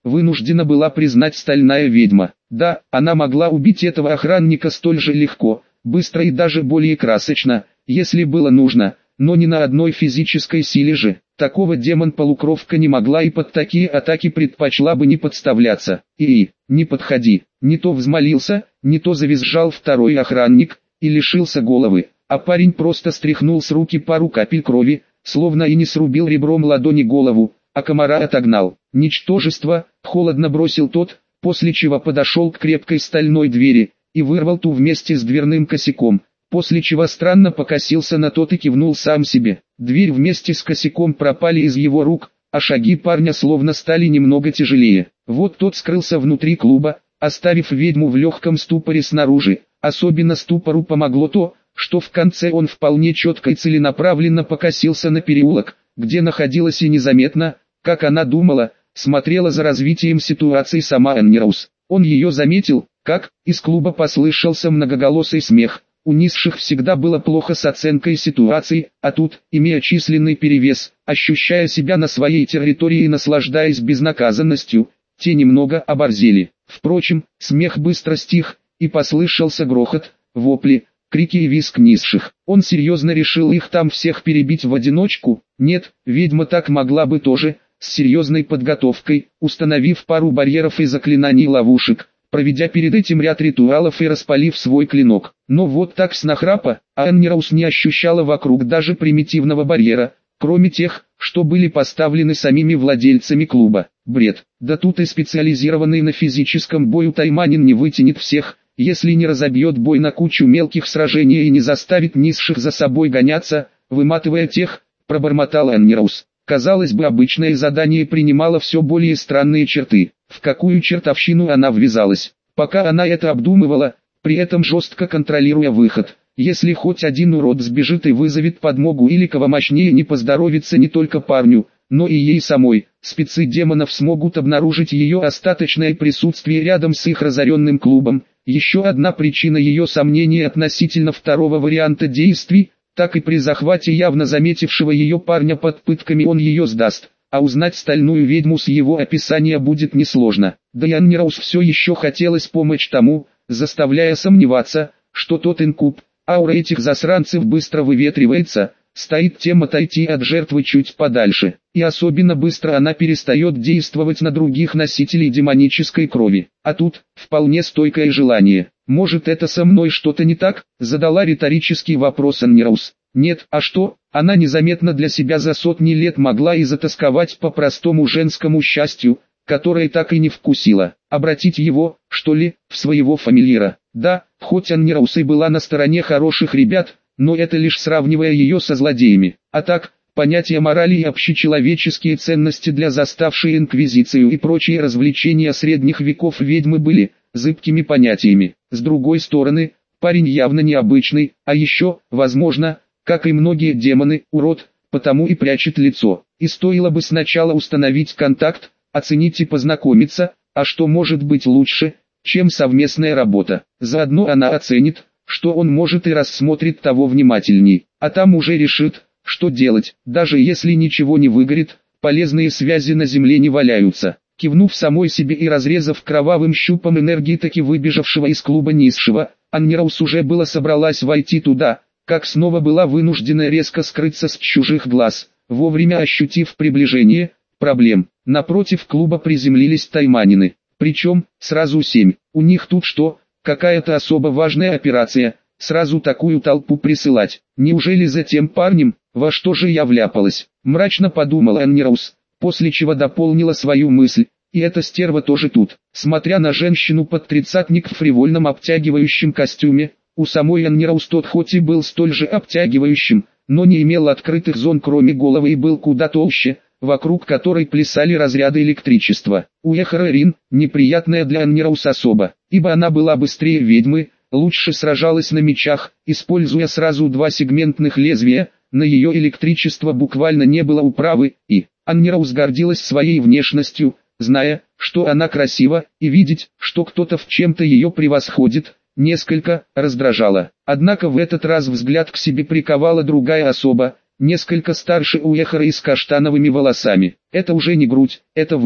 вынуждена была признать стальная ведьма. Да, она могла убить этого охранника столь же легко, быстро и даже более красочно, если было нужно, но не на одной физической силе же. Такого демон-полукровка не могла и под такие атаки предпочла бы не подставляться. И, не подходи, не то взмолился, не то завизжал второй охранник, и лишился головы, а парень просто стряхнул с руки пару капель крови, словно и не срубил ребром ладони голову, а комара отогнал. Ничтожество, холодно бросил тот, после чего подошел к крепкой стальной двери, и вырвал ту вместе с дверным косяком, после чего странно покосился на тот и кивнул сам себе. Дверь вместе с косяком пропали из его рук, а шаги парня словно стали немного тяжелее. Вот тот скрылся внутри клуба, оставив ведьму в легком ступоре снаружи. Особенно ступору помогло то, что в конце он вполне четко и целенаправленно покосился на переулок, где находилась и незаметно, как она думала, смотрела за развитием ситуации сама Энни Роуз. Он ее заметил, как из клуба послышался многоголосый смех. У низших всегда было плохо с оценкой ситуации, а тут, имея численный перевес, ощущая себя на своей территории и наслаждаясь безнаказанностью, те немного оборзели. Впрочем, смех быстро стих, и послышался грохот, вопли, крики и визг низших. Он серьезно решил их там всех перебить в одиночку? Нет, ведьма так могла бы тоже, с серьезной подготовкой, установив пару барьеров и заклинаний ловушек, проведя перед этим ряд ритуалов и распалив свой клинок. Но вот так с нахрапа, а Энни Роуз не ощущала вокруг даже примитивного барьера, кроме тех, что были поставлены самими владельцами клуба. Бред. Да тут и специализированный на физическом бою тайманин не вытянет всех, если не разобьет бой на кучу мелких сражений и не заставит низших за собой гоняться, выматывая тех, пробормотала Энни Роуз. Казалось бы, обычное задание принимало все более странные черты. В какую чертовщину она ввязалась? Пока она это обдумывала, при этом жестко контролируя выход. Если хоть один урод сбежит и вызовет подмогу или кого мощнее, не поздоровится не только парню, но и ей самой, спецы демонов смогут обнаружить ее остаточное присутствие рядом с их разоренным клубом. Еще одна причина ее сомнений относительно второго варианта действий, так и при захвате явно заметившего ее парня под пытками он ее сдаст, а узнать стальную ведьму с его описания будет несложно. Да и Энни Роуз все еще хотелось помочь тому, заставляя сомневаться, что тот инкуб, аура этих засранцев быстро выветривается, стоит тем отойти от жертвы чуть подальше, и особенно быстро она перестает действовать на других носителей демонической крови. А тут, вполне стойкое желание. «Может, это со мной что-то не так?» — задала риторический вопрос Энни Роуз. Нет, а что? Она незаметно для себя за сотни лет могла и затосковать по простому женскому счастью, которое так и не вкусила. Обратить его, что ли, в своего фамильяра. Да, хоть Энни Роуз и была на стороне хороших ребят, но это лишь сравнивая ее со злодеями. А так, понятия морали и общечеловеческие ценности для заставшей инквизицию и прочие развлечения средних веков ведьмы были зыбкими понятиями. С другой стороны, парень явно необычный, а еще, возможно, как и многие демоны, урод, потому и прячет лицо. И стоило бы сначала установить контакт, оценить и познакомиться, а что может быть лучше, чем совместная работа. Заодно она оценит, что он может и рассмотрит того внимательней, а там уже решит, что делать. Даже если ничего не выгорит, полезные связи на земле не валяются. Кивнув самой себе и разрезав кровавым щупом энергии таки выбежавшего из клуба низшего, Энни Роуз уже было собралась войти туда, как снова была вынуждена резко скрыться с чужих глаз, вовремя ощутив приближение проблем. Напротив клуба приземлились тайманины, причем сразу семь. У них тут что, какая-то особо важная операция, сразу такую толпу присылать? Неужели за тем парнем? Во что же я вляпалась? Мрачно подумала Энни Роуз, после чего дополнила свою мысль. И эта стерва тоже тут. Смотря на женщину под тридцатник в фривольном обтягивающем костюме, у самой Энни Роуз тот хоть и был столь же обтягивающим, но не имел открытых зон кроме головы и был куда толще, вокруг которой плясали разряды электричества. Уэхара Рин, неприятная для Энни Роуз особа, ибо она была быстрее ведьмы, лучше сражалась на мечах, используя сразу два сегментных лезвия, на ее электричество буквально не было управы, и Энни Роуз гордилась своей внешностью, зная, что она красива, и видеть, что кто-то в чем-то ее превосходит, несколько раздражало. Однако в этот раз взгляд к себе приковала другая особа, несколько старше Уэхара и с каштановыми волосами. Это уже не грудь, это вымя.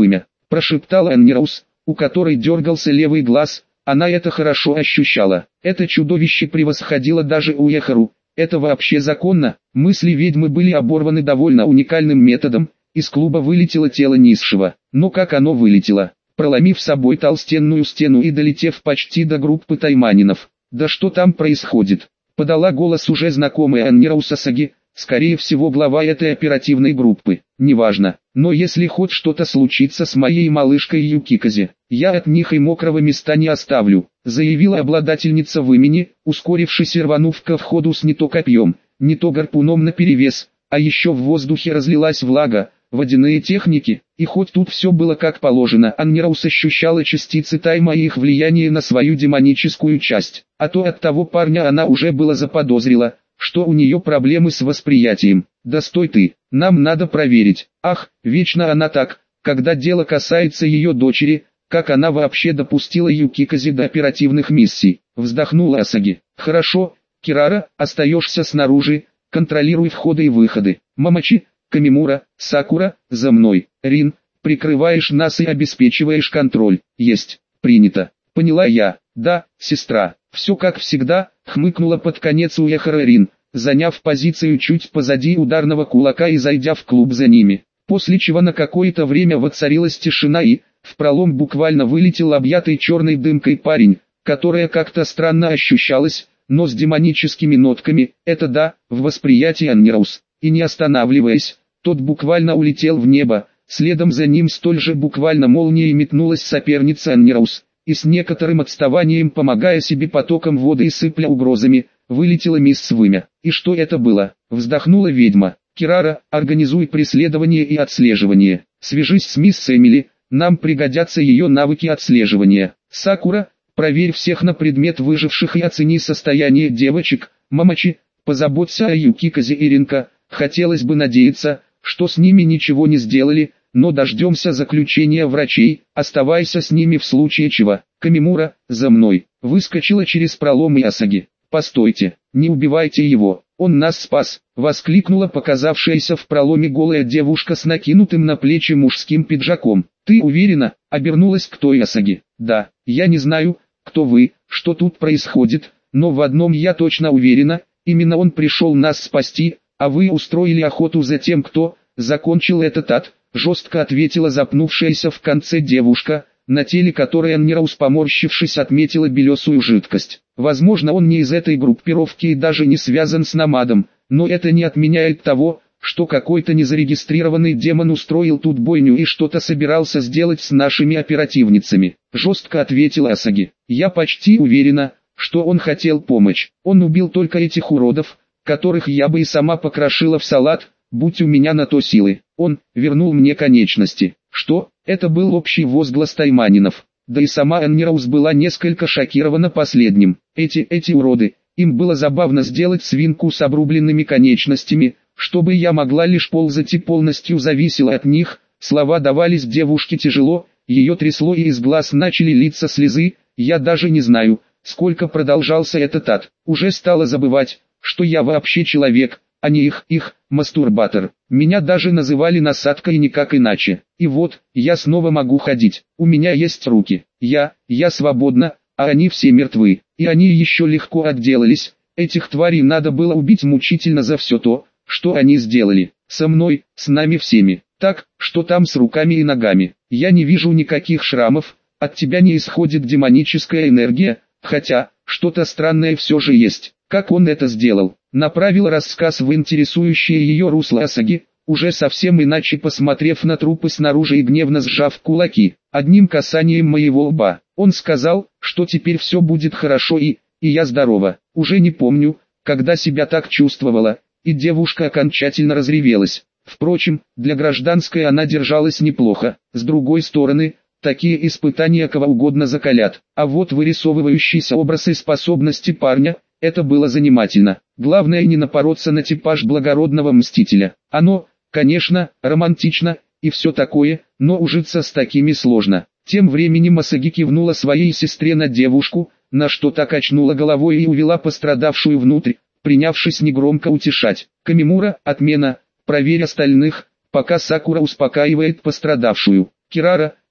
прошептала Аннираус, у которой дергался левый глаз. Она это хорошо ощущала. Это чудовище превосходило даже Уехару. Это вообще законно? Мысли ведьмы были оборваны довольно уникальным методом. Из клуба вылетело тело низшего. Но как оно вылетело? Проломив собой толстенную стену и долетев почти до группы тайманинов. Да что там происходит? Подала голос уже знакомая Аннираус Асаги, скорее всего глава этой оперативной группы. Неважно, но если хоть что-то случится с моей малышкой Юкиказе, я от них и мокрого места не оставлю, заявила обладательница в имени, ускорившись и рванув ко входу с не то копьем, не то гарпуном наперевес, а еще в воздухе разлилась влага, водяные техники, и хоть тут все было как положено, Аннираус ощущала частицы тайма и их влияние на свою демоническую часть, а то от того парня она уже было заподозрила, что у нее проблемы с восприятием. Да стой ты, нам надо проверить. Ах, вечно она так, когда дело касается ее дочери, как она вообще допустила Юкиказе до оперативных миссий. Вздохнула Асаги. Хорошо, Кирара, остаешься снаружи, контролируй входы и выходы. Мамачи, Камимура, Сакура, за мной. Рин, прикрываешь нас и обеспечиваешь контроль. Есть, принято. Поняла я. Да, сестра. Все как всегда, хмыкнула под конец Уехара Рин, заняв позицию чуть позади ударного кулака и зайдя в клуб за ними. После чего на какое-то время воцарилась тишина и, в пролом буквально вылетел объятый черной дымкой парень, которая как-то странно ощущалась, но с демоническими нотками, это да, в восприятии Аннираус. И не останавливаясь, тот буквально улетел в небо, следом за ним столь же буквально молнией метнулась соперница Аннираус. И с некоторым отставанием, помогая себе потоком воды и сыпля угрозами, вылетела мисс Вымя. И что это было? Вздохнула ведьма. Кирара, организуй преследование и отслеживание. Свяжись с мисс Эмили, нам пригодятся ее навыки отслеживания. Сакура, проверь всех на предмет выживших и оцени состояние девочек. Мамачи, позаботься о Юкиказе и Ринка. Хотелось бы надеяться, что с ними ничего не сделали, но дождемся заключения врачей, оставайся с ними в случае чего. Камимура, за мной, выскочила через пролом Асаги. Постойте, не убивайте его, он нас спас, воскликнула показавшаяся в проломе голая девушка с накинутым на плечи мужским пиджаком. Ты уверена? Обернулась к той Асаги. Да, я не знаю, кто вы, что тут происходит, но в одном я точно уверена, именно он пришел нас спасти, а вы устроили охоту за тем, кто закончил этот ад. Жестко ответила запнувшаяся в конце девушка, на теле которой Аннираус, поморщившись, отметила белесую жидкость. Возможно, он не из этой группировки и даже не связан с Намадом, но это не отменяет того, что какой-то незарегистрированный демон устроил тут бойню и что-то собирался сделать с нашими оперативницами. Жестко ответила Асаги. Я почти уверена, что он хотел помочь. Он убил только этих уродов, которых я бы и сама покрошила в салат, будь у меня на то силы. Он вернул мне конечности. Что? Это был общий возглас тайманинов. Да и сама Аннираус была несколько шокирована последним. Эти, эти уроды, им было забавно сделать свинку с обрубленными конечностями, чтобы я могла лишь ползать и полностью зависела от них. Слова давались девушке тяжело, ее трясло и из глаз начали литься слезы. Я даже не знаю, сколько продолжался этот ад. Уже стала забывать, что я вообще человек, а не их, их, мастурбатор. Меня даже называли насадкой и никак иначе. И вот, я снова могу ходить. У меня есть руки. Я, я свободна, а они все мертвы. И они еще легко отделались. Этих тварей надо было убить мучительно за все то, что они сделали. Со мной, с нами всеми. Так, что там с руками и ногами? Я не вижу никаких шрамов, от тебя не исходит демоническая энергия, хотя, что-то странное все же есть. Как он это сделал? Направил рассказ в интересующее ее русло Асаги, уже совсем иначе посмотрев на трупы снаружи и гневно сжав кулаки. Одним касанием моего лба, он сказал, что теперь все будет хорошо и, и я здорова. Уже не помню, когда себя так чувствовала, и девушка окончательно разревелась. Впрочем, для гражданской она держалась неплохо. С другой стороны, такие испытания кого угодно закалят. А вот вырисовывающийся образ и способности парня, это было занимательно. Главное не напороться на типаж благородного мстителя. Оно, конечно, романтично и все такое, но ужиться с такими сложно. Тем временем Асаги кивнула своей сестре на девушку, на что та качнула головой и увела пострадавшую внутрь, принявшись негромко утешать. Камимура, отмена, проверь остальных, пока Сакура успокаивает пострадавшую. Кирара,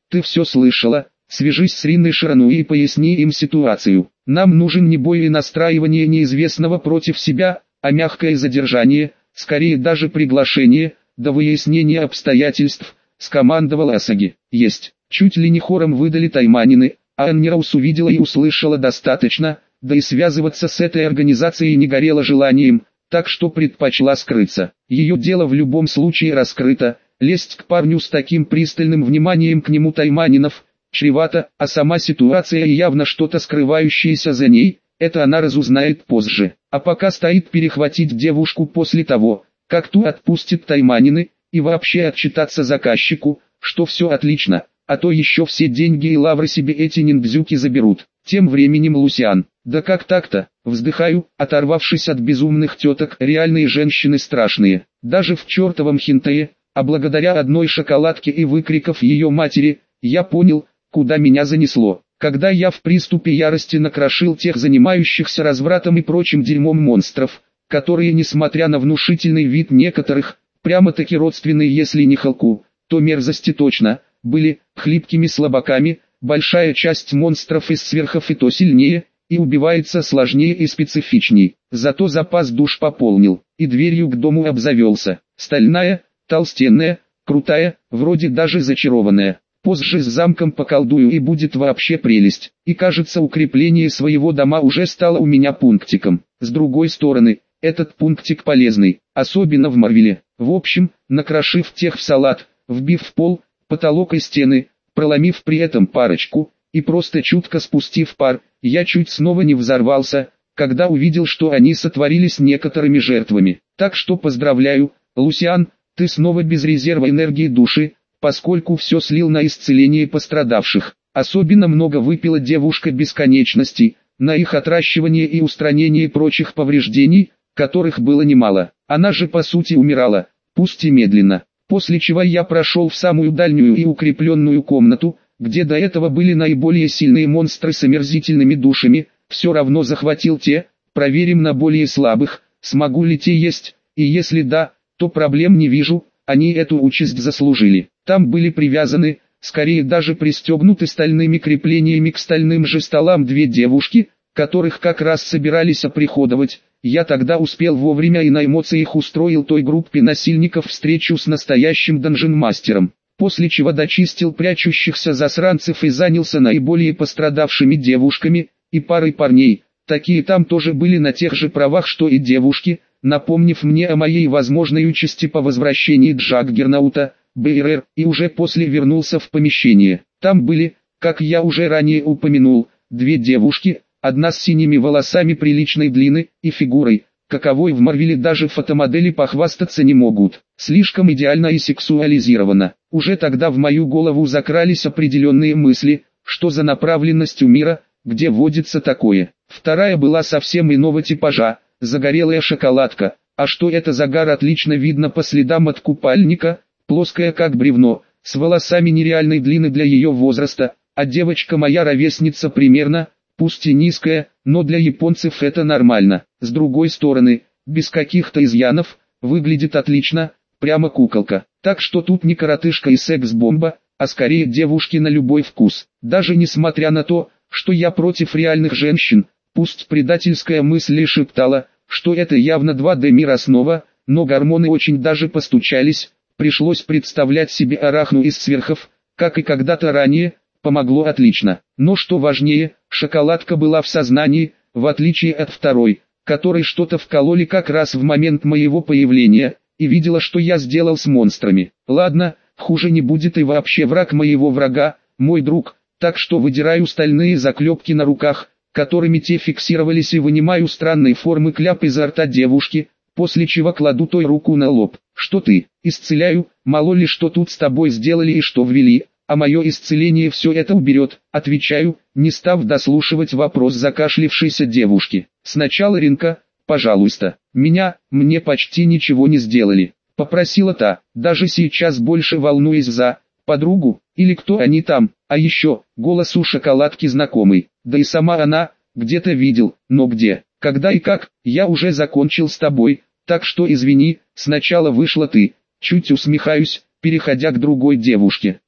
ты все слышала, свяжись с Риной Шарануи и поясни им ситуацию. Нам нужен не бой и настраивание неизвестного против себя, а мягкое задержание, скорее даже приглашение, до выяснения обстоятельств, скомандовал Асаги. Есть. Чуть ли не хором выдали тайманины, а Аннираус увидела и услышала достаточно, да и связываться с этой организацией не горело желанием, так что предпочла скрыться. Ее дело в любом случае раскрыто, лезть к парню с таким пристальным вниманием к нему тайманинов, чревато, а сама ситуация и явно что-то скрывающееся за ней, это она разузнает позже. А пока стоит перехватить девушку после того, как ту отпустит тайманины, и вообще отчитаться заказчику, что все отлично, а то еще все деньги и лавры себе эти ниндзюки заберут. Тем временем Лусиан. Да как так-то, вздыхаю, оторвавшись от безумных теток, реальные женщины страшные. Даже в чертовом хентае, а благодаря одной шоколадке и выкриков ее матери, я понял, куда меня занесло. Когда я в приступе ярости накрошил тех занимающихся развратом и прочим дерьмом монстров, которые, несмотря на внушительный вид некоторых, прямо-таки родственные, если не Халку, то мерзости точно, были хлипкими слабаками, большая часть монстров из сверхов и то сильнее, и убивается сложнее и специфичней. Зато запас душ пополнил, и дверью к дому обзавелся. Стальная, толстенная, крутая, вроде даже зачарованная. Позже с замком поколдую и будет вообще прелесть. И кажется, укрепление своего дома уже стало у меня пунктиком. С другой стороны, этот пунктик полезный, особенно в Марвеле. В общем, накрошив тех в салат, вбив в пол, потолок и стены, проломив при этом парочку, и просто чутко спустив пар, я чуть снова не взорвался, когда увидел, что они сотворили с некоторыми жертвами. Так что поздравляю, Лусиан, ты снова без резерва энергии души, поскольку все слил на исцеление пострадавших. Особенно много выпила девушка бесконечностей, на их отращивание и устранение прочих повреждений, которых было немало. Она же по сути умирала, пусть и медленно. После чего я прошел в самую дальнюю и укрепленную комнату, где до этого были наиболее сильные монстры с омерзительными душами, все равно захватил те, проверим на более слабых, смогу ли те есть, и если да, то проблем не вижу, они эту участь заслужили. Там были привязаны, скорее даже пристегнуты стальными креплениями к стальным же столам две девушки, которых как раз собирались оприходовать. Я тогда успел вовремя и на эмоциях устроил той группе насильников встречу с настоящим данжен-мастером, после чего дочистил прячущихся засранцев и занялся наиболее пострадавшими девушками и парой парней. Такие там тоже были на тех же правах, что и девушки, напомнив мне о моей возможной участи по возвращении Джаггернаута, БРР, и уже после вернулся в помещение. Там были, как я уже ранее упомянул, две девушки, одна с синими волосами приличной длины и фигурой, каковой в Марвеле даже фотомодели похвастаться не могут. Слишком идеально и сексуализировано. Уже тогда в мою голову закрались определенные мысли, что за направленность у мира, где водится такое. Вторая была совсем иного типажа, загорелая шоколадка. А что это загар, отлично видно по следам от купальника, плоская как бревно, с волосами нереальной длины для ее возраста, а девочка моя ровесница примерно, пусть и низкая, но для японцев это нормально. С другой стороны, без каких-то изъянов, выглядит отлично, прямо куколка. Так что тут не коротышка и секс-бомба, а скорее девушки на любой вкус. Даже несмотря на то, что я против реальных женщин, пусть предательская мысль и шептала, что это явно два дэ мир основа, но гормоны очень даже постучались, пришлось представлять себе Арахну из сверхов, как и когда-то ранее, помогло отлично. Но что важнее, шоколадка была в сознании, в отличие от второй, которой что-то вкололи как раз в момент моего появления, и видела, что я сделал с монстрами. Ладно, хуже не будет, и вообще враг моего врага, мой друг, так что выдираю стальные заклепки на руках, которыми те фиксировались, и вынимаю странной формы кляп изо рта девушки, после чего кладу той руку на лоб. Что ты? Исцеляю, мало ли что тут с тобой сделали и что ввели, а мое исцеление все это уберет, отвечаю, не став дослушивать вопрос закашлившейся девушки. Сначала Ринка, пожалуйста, меня, мне почти ничего не сделали, попросила та, даже сейчас больше волнуясь за подругу, или кто они там, а еще, голос у шоколадки знакомый, да и сама она, где-то видел, но где, когда и как, я уже закончил с тобой, так что извини, сначала вышла ты, чуть усмехаюсь, переходя к другой девушке.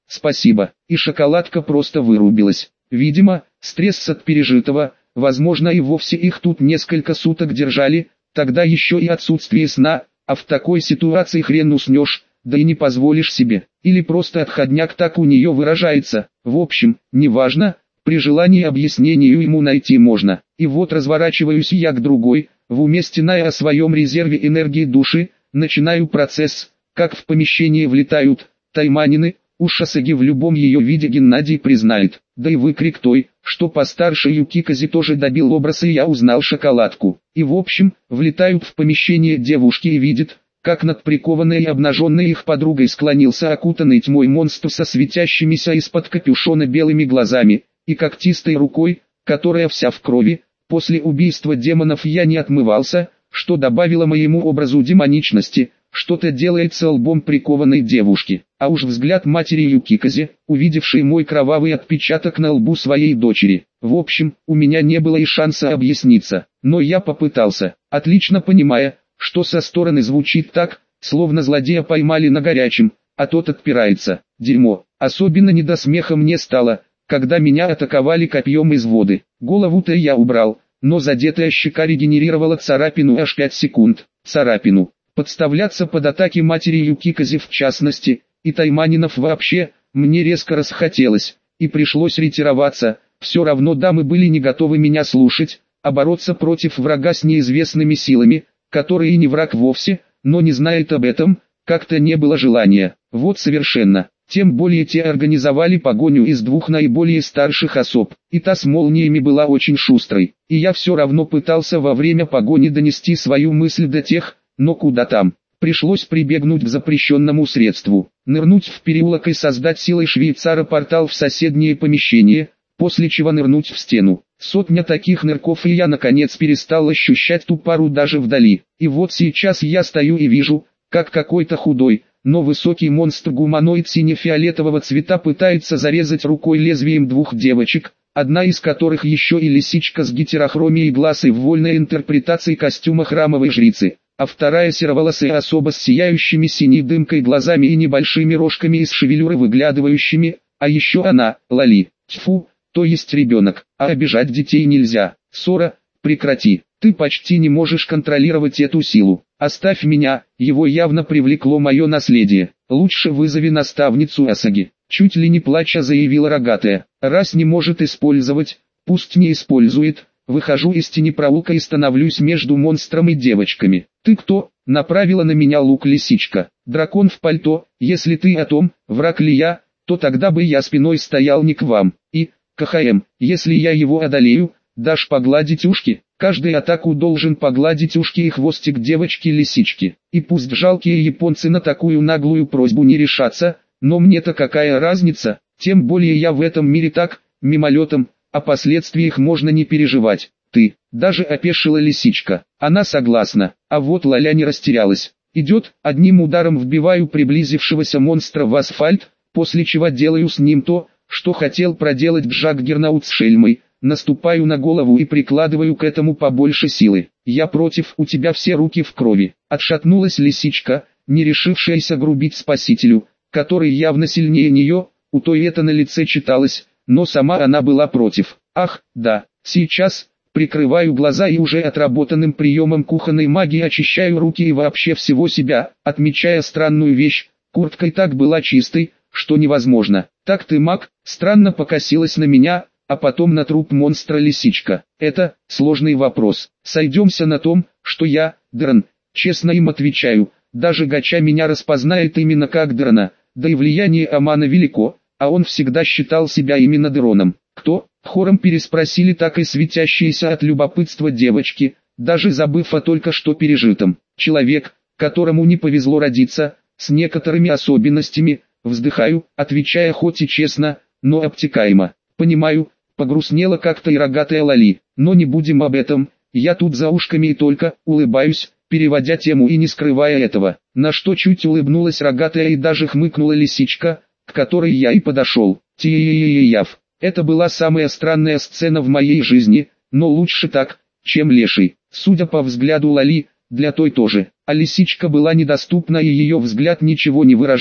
спасибо. И шоколадка просто вырубилась. Видимо, стресс от пережитого, возможно и вовсе их тут несколько суток держали, тогда еще и отсутствие сна, а в такой ситуации хрен уснешь, да и не позволишь себе. Или просто отходняк так у нее выражается. В общем, неважно, при желании объяснению ему найти можно. И вот разворачиваюсь я к другой, в уме стеная о своем резерве энергии души, начинаю процесс, как в помещение влетают тайманины, уж Асаги в любом ее виде Геннадий признает. Да и выкрик той, что постарше Юкикази тоже добил образ, и я узнал шоколадку. И в общем, влетают в помещение девушки и видят, как над прикованной и обнаженной их подругой склонился окутанный тьмой монстр со светящимися из-под капюшона белыми глазами, и когтистой рукой, которая вся в крови. После убийства демонов я не отмывался, что добавило моему образу демоничности. Что-то делается лбом прикованной девушки, а уж взгляд матери Юкикази, увидевшей мой кровавый отпечаток на лбу своей дочери. В общем, у меня не было и шанса объясниться, но я попытался, отлично понимая, что со стороны звучит так, словно злодея поймали на горячем, а тот отпирается. Дерьмо. Особенно не до смеха мне стало, когда меня атаковали копьем из воды. Голову-то я убрал, но задетая щека регенерировала царапину аж пять секунд. Царапину. Подставляться под атаки матери Юкикази в частности, и тайманинов вообще, мне резко расхотелось, и пришлось ретироваться. Все равно дамы были не готовы меня слушать, а бороться против врага с неизвестными силами, который и не враг вовсе, но не знает об этом, как-то не было желания. Вот совершенно. Тем более те организовали погоню из двух наиболее старших особ, и та с молниями была очень шустрой, и я все равно пытался во время погони донести свою мысль до тех, но куда там. Пришлось прибегнуть к запрещенному средству, нырнуть в переулок и создать силой швейцара портал в соседнее помещение, после чего нырнуть в стену. Сотня таких нырков, и я наконец перестал ощущать ту пару даже вдали. И вот сейчас я стою и вижу, как какой-то худой, но высокий монстр-гуманоид сине-фиолетового цвета пытается зарезать рукой лезвием двух девочек, одна из которых еще и лисичка с гетерохромией глаз и в вольной интерпретации костюма храмовой жрицы, а вторая сероволосая особа с сияющими синей дымкой глазами и небольшими рожками из шевелюры выглядывающими, а еще она, Лали, тьфу, то есть ребенок, а обижать детей нельзя. Сора, прекрати, ты почти не можешь контролировать эту силу, оставь меня, его явно привлекло мое наследие, лучше вызови наставницу Асаги, чуть ли не плача заявила рогатая, раз не может использовать, пусть не использует. Выхожу из тени проулка и становлюсь между монстром и девочками. «Ты кто?» — направила на меня лук лисичка. «Дракон в пальто, если ты о том, враг ли я, то тогда бы я спиной стоял не к вам. И, КХМ, если я его одолею, дашь погладить ушки?» Каждый атаку должен погладить ушки и хвостик девочки-лисички. И пусть жалкие японцы на такую наглую просьбу не решатся, но мне-то какая разница, тем более я в этом мире так, мимолетом, о последствиях можно не переживать. Ты, даже опешила лисичка. Она согласна, а вот Лаля не растерялась. Идет, одним ударом вбиваю приблизившегося монстра в асфальт, после чего делаю с ним то, что хотел проделать Джаггернаут с шельмой. Наступаю на голову и прикладываю к этому побольше силы. Я против, у тебя все руки в крови. Отшатнулась лисичка, не решившаяся грубить спасителю, который явно сильнее нее, у той это на лице читалось. Но сама она была против. Ах, да, сейчас, прикрываю глаза и уже отработанным приемом кухонной магии очищаю руки и вообще всего себя, отмечая странную вещь, куртка и так была чистой, что невозможно. Так ты маг, странно покосилась на меня, а потом на труп монстра лисичка. Это, сложный вопрос. Сойдемся на том, что я, Дрон, честно им отвечаю, даже Гача меня распознает именно как Дрона, да и влияние Амана велико. А он всегда считал себя именно Дроном. Кто? Хором переспросили так и светящиеся от любопытства девочки, даже забыв о только что пережитом. Человек, которому не повезло родиться, с некоторыми особенностями, вздыхаю, отвечая хоть и честно, но обтекаемо. Понимаю, погрустнела как-то и рогатая Лали, но не будем об этом, я тут за ушками и только, улыбаюсь, переводя тему и не скрывая этого. На что чуть улыбнулась рогатая и даже хмыкнула лисичка, к которой я и подошел. Ти-яв. Это была самая странная сцена в моей жизни, но лучше так, чем леший. Судя по взгляду Лали, для той тоже. А лисичка была недоступна и ее взгляд ничего не выражал,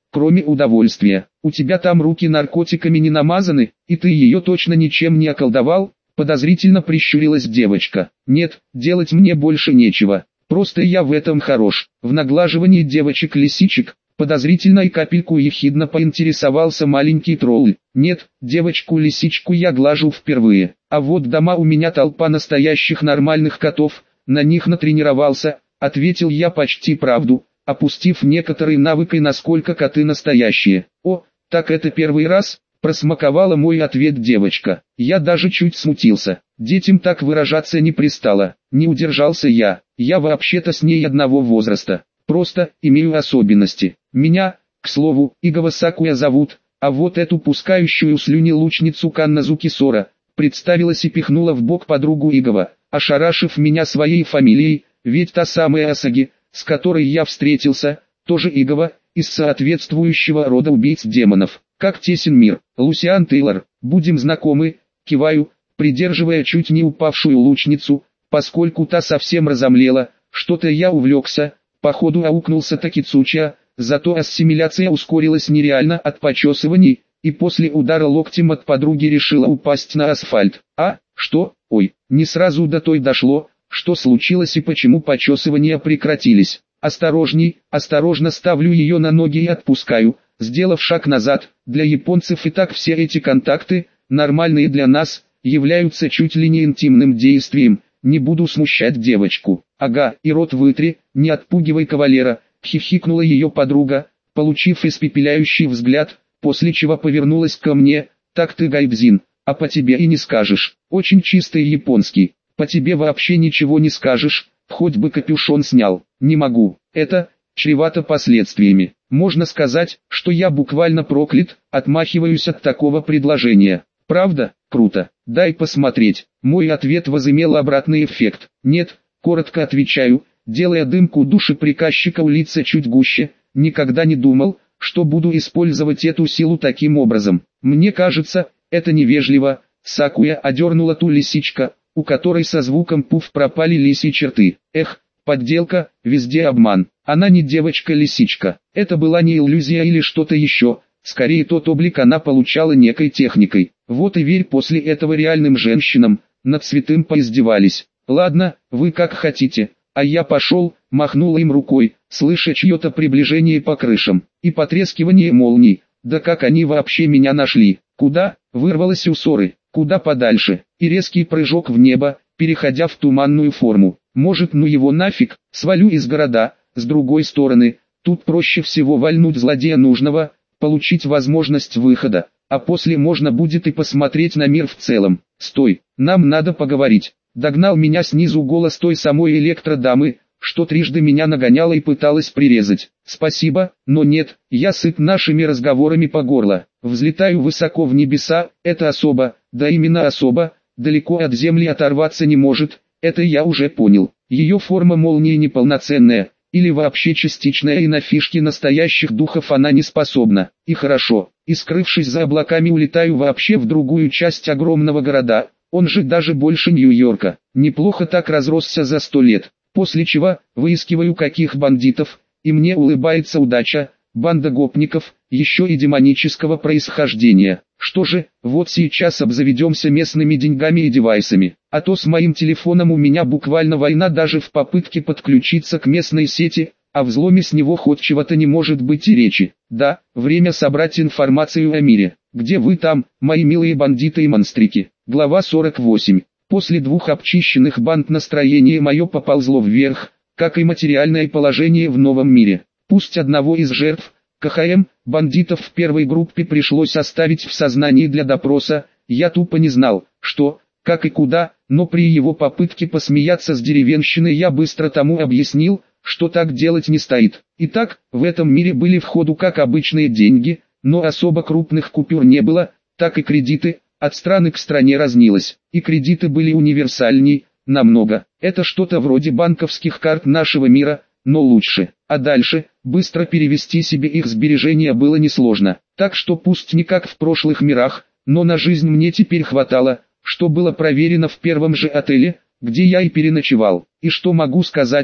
кроме удовольствия. У тебя там руки наркотиками не намазаны, и ты ее точно ничем не околдовал? Подозрительно прищурилась девочка. Нет, делать мне больше нечего. Просто я в этом хорош. В наглаживании девочек-лисичек, подозрительно и капельку ехидно поинтересовался маленький тролль. Нет, девочку-лисичку я глажу впервые. А вот дома у меня толпа настоящих нормальных котов, на них натренировался, ответил я почти правду, опустив некоторые навыки, насколько коты настоящие. О, так это первый раз? Просмаковала мой ответ девочка. Я даже чуть смутился. Детям так выражаться не пристало. Не удержался я. Я вообще-то с ней одного возраста. Просто имею особенности. Меня, к слову, Игава Сакуя зовут, а вот эту пускающую слюни лучницу Канназуки Сора представилась и пихнула в бок подругу Игава, ошарашив меня своей фамилией, ведь та самая Асаги, с которой я встретился, тоже Игава, из соответствующего рода убийц-демонов. Как тесен мир. Лусиан Тейлор, будем знакомы, киваю, придерживая чуть не упавшую лучницу, поскольку та совсем разомлела, что-то я увлекся, походу аукнулся Такицуча, зато ассимиляция ускорилась нереально от почесываний, и после удара локтем от подруги решила упасть на асфальт. А, что, ой, не сразу до той дошло, что случилось и почему почесывания прекратились. Осторожней, осторожно ставлю ее на ноги и отпускаю, сделав шаг назад. Для японцев и так все эти контакты, нормальные для нас, являются чуть ли не интимным действием. Не буду смущать девочку. Ага, и рот вытри, не отпугивай кавалера, хихикнула ее подруга, получив испепеляющий взгляд, после чего повернулась ко мне. Так ты гайдзин, а по тебе и не скажешь. Очень чистый японский. По тебе вообще ничего не скажешь, хоть бы капюшон снял. Не могу, это чревато последствиями. Можно сказать, что я буквально проклят, отмахиваюсь от такого предложения. Правда? Круто. Дай посмотреть. Мой ответ возымел обратный эффект. Нет, коротко отвечаю, делая дымку душеприказчика у лица чуть гуще. Никогда не думал, что буду использовать эту силу таким образом. Мне кажется, это невежливо. Сакуя одернула ту лисичка, у которой со звуком пуф пропали лисьи черты. Эх, подделка, везде обман. Она не девочка-лисичка. Это была не иллюзия или что-то еще. Скорее тот облик она получала некой техникой. Вот и верь после этого реальным женщинам, над святым поиздевались. Ладно, вы как хотите, а я пошел, махнула им рукой, слыша чье-то приближение по крышам, и потрескивание молний. Да как они вообще меня нашли? Куда? Вырвалось у Соры, куда подальше, и резкий прыжок в небо, переходя в туманную форму. Может, ну его нафиг, свалю из города. С другой стороны, тут проще всего вальнуть злодея нужного, получить возможность выхода, а после можно будет и посмотреть на мир в целом. Стой, нам надо поговорить. Догнал меня снизу голос той самой электродамы, что трижды меня нагоняла и пыталась прирезать. Спасибо, но нет, я сыт нашими разговорами по горло. Взлетаю высоко в небеса, это особо, да именно особо, далеко от земли оторваться не может, это я уже понял. Ее форма молнии неполноценная, или вообще частичная, и на фишки настоящих духов она не способна. И хорошо, и скрывшись за облаками улетаю вообще в другую часть огромного города, он же даже больше Нью-Йорка. Неплохо так разросся за сто лет. После чего, выискиваю каких бандитов, и мне улыбается удача, банда гопников, еще и демонического происхождения. Что же, вот сейчас обзаведемся местными деньгами и девайсами, а то с моим телефоном у меня буквально война даже в попытке подключиться к местной сети, о взломе с него хоть чего-то не может быть и речи. Да, время собрать информацию о мире. Где вы там, мои милые бандиты и монстрики? Глава сорок восемь. После двух обчищенных банд настроение мое поползло вверх, как и материальное положение в новом мире. Пусть одного из жертв, КХМ, бандитов в первой группе пришлось оставить в сознании для допроса, я тупо не знал, что, как и куда, но при его попытке посмеяться с деревенщиной я быстро тому объяснил, что так делать не стоит. Итак, в этом мире были в ходу как обычные деньги, но особо крупных купюр не было, так и кредиты, от страны к стране разнилось, и кредиты были универсальней, намного. Это что-то вроде банковских карт нашего мира, но лучше. А дальше, быстро перевести себе их сбережения было несложно. Так что пусть не как в прошлых мирах, но на жизнь мне теперь хватало, что было проверено в первом же отеле, где я и переночевал. И что могу сказать,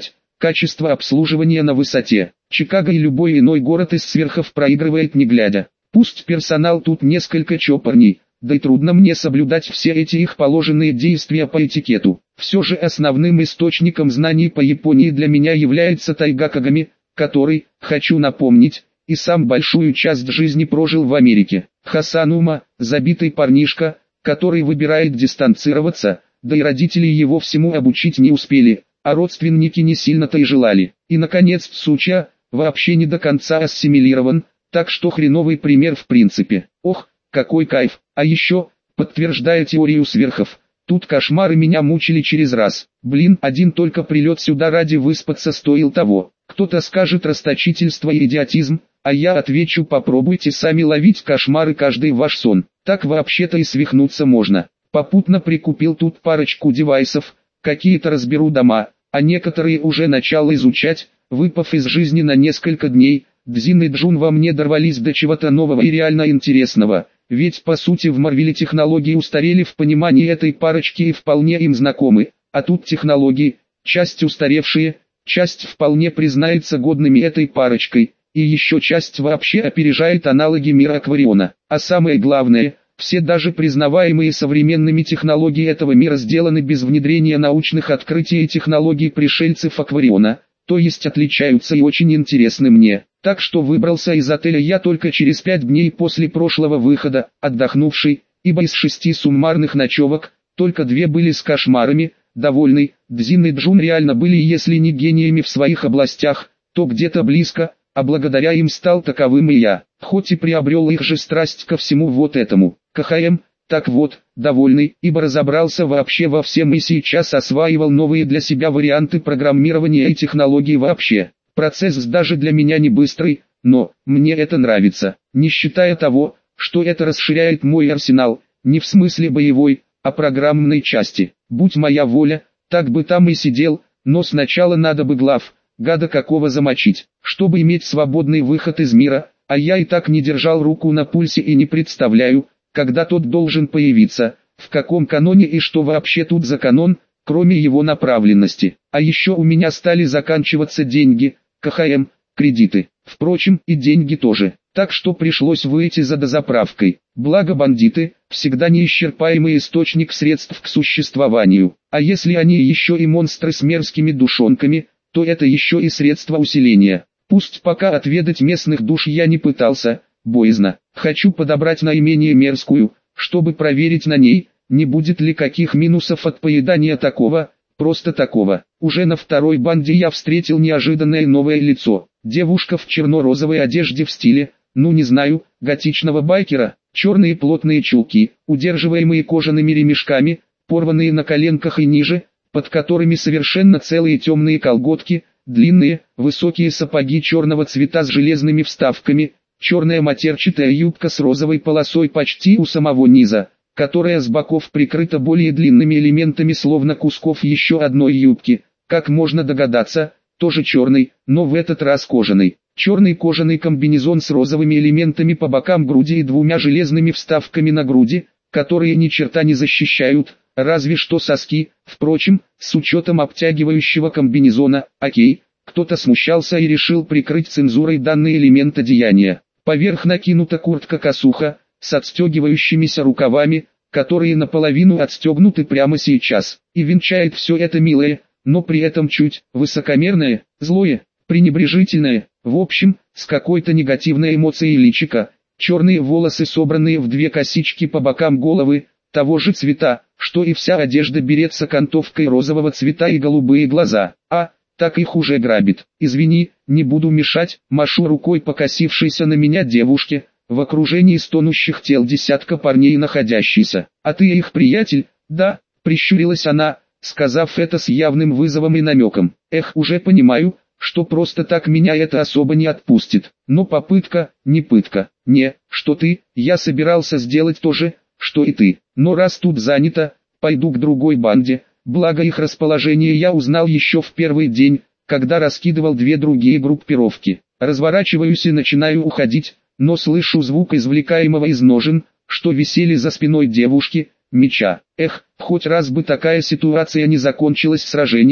качество обслуживания на высоте. Чикаго и любой иной город из сверхов проигрывает не глядя. Пусть персонал тут несколько чопорней, да и трудно мне соблюдать все эти их положенные действия по этикету. Все же основным источником знаний по Японии для меня является Тайга Кагами, который, хочу напомнить, и сам большую часть жизни прожил в Америке. Хасанума, забитый парнишка, который выбирает дистанцироваться, да и родители его всему обучить не успели, а родственники не сильно-то и желали. И наконец Цуча, вообще не до конца ассимилирован, так что хреновый пример в принципе. Ох, какой кайф, а еще, подтверждая теорию сверхов, тут кошмары меня мучили через раз. Блин, один только прилет сюда ради выспаться стоил того. Кто-то скажет расточительство и идиотизм, а я отвечу: попробуйте сами ловить кошмары каждый ваш сон. Так вообще-то и свихнуться можно. Попутно прикупил тут парочку девайсов, какие-то разберу дома, а некоторые уже начал изучать, выпав из жизни на несколько дней. Дзин и Джун во мне дорвались до чего-то нового и реально интересного, ведь по сути в Марвеле технологии устарели в понимании этой парочки и вполне им знакомы, а тут технологии, часть устаревшие, часть вполне признается годными этой парочкой, и еще часть вообще опережает аналоги мира Аквариона. А самое главное, все даже признаваемые современными технологии этого мира сделаны без внедрения научных открытий и технологий пришельцев Аквариона, то есть отличаются и очень интересны мне. Так что выбрался из отеля я только через пять дней после прошлого выхода, отдохнувший, ибо из шести суммарных ночевок, только две были с кошмарами. Довольный, Дзин и Джун реально были, если не гениями в своих областях, то где-то близко, а благодаря им стал таковым и я, хоть и приобрел их же страсть ко всему вот этому. КХМ, так вот, довольный, ибо разобрался вообще во всем и сейчас осваивал новые для себя варианты программирования и технологий вообще. Процесс даже для меня не быстрый, но мне это нравится, не считая того, что это расширяет мой арсенал, не в смысле боевой, а программной части. Будь моя воля, так бы там и сидел, но сначала надо бы глав, гада какого замочить, чтобы иметь свободный выход из мира, а я и так не держал руку на пульсе и не представляю, когда тот должен появиться, в каком каноне и что вообще тут за канон, кроме его направленности. А еще у меня стали заканчиваться деньги, КХМ, кредиты, впрочем и деньги тоже, так что пришлось выйти за дозаправкой. Благо бандиты, всегда неисчерпаемый источник средств к существованию, а если они еще и монстры с мерзкими душонками, то это еще и средство усиления. Пусть пока отведать местных душ я не пытался, боязно, хочу подобрать наименее мерзкую, чтобы проверить на ней, не будет ли каких минусов от поедания такого, просто такого. Уже на второй банде я встретил неожиданное новое лицо. Девушка в черно-розовой одежде в стиле, ну не знаю, готичного байкера, черные плотные чулки, удерживаемые кожаными ремешками, порванные на коленках и ниже, под которыми совершенно целые темные колготки, длинные, высокие сапоги черного цвета с железными вставками, черная матерчатая юбка с розовой полосой почти у самого низа, которая с боков прикрыта более длинными элементами словно кусков еще одной юбки, как можно догадаться, тоже черный, но в этот раз кожаный. Черный кожаный комбинезон с розовыми элементами по бокам груди и двумя железными вставками на груди, которые ни черта не защищают, разве что соски. Впрочем, с учетом обтягивающего комбинезона, окей, кто-то смущался и решил прикрыть цензурой данный элемент одеяния. Поверх накинута куртка-косуха, с отстегивающимися рукавами, которые наполовину отстегнуты прямо сейчас, и венчает все это милое, но при этом чуть высокомерное, злое, пренебрежительное, в общем, с какой-то негативной эмоцией личика. Черные волосы, собранные в две косички по бокам головы, того же цвета, что и вся одежда, берет с окантовкой розового цвета и голубые глаза. А, так их уже грабит. Извини, не буду мешать, машу рукой покосившейся на меня девушке, в окружении стонущих тел десятка парней находящийся. А ты их приятель? Да, прищурилась она, сказав это с явным вызовом и намеком. Эх, уже понимаю, что просто так меня это особо не отпустит. Но попытка, не пытка. Не, что ты, я собирался сделать то же, что и ты. Но раз тут занято, пойду к другой банде. Благо их расположение я узнал еще в первый день, когда раскидывал две другие группировки. Разворачиваюсь и начинаю уходить, но слышу звук извлекаемого из ножен, что висели за спиной девушки, меча. Эх, хоть раз бы такая ситуация не закончилась сражением,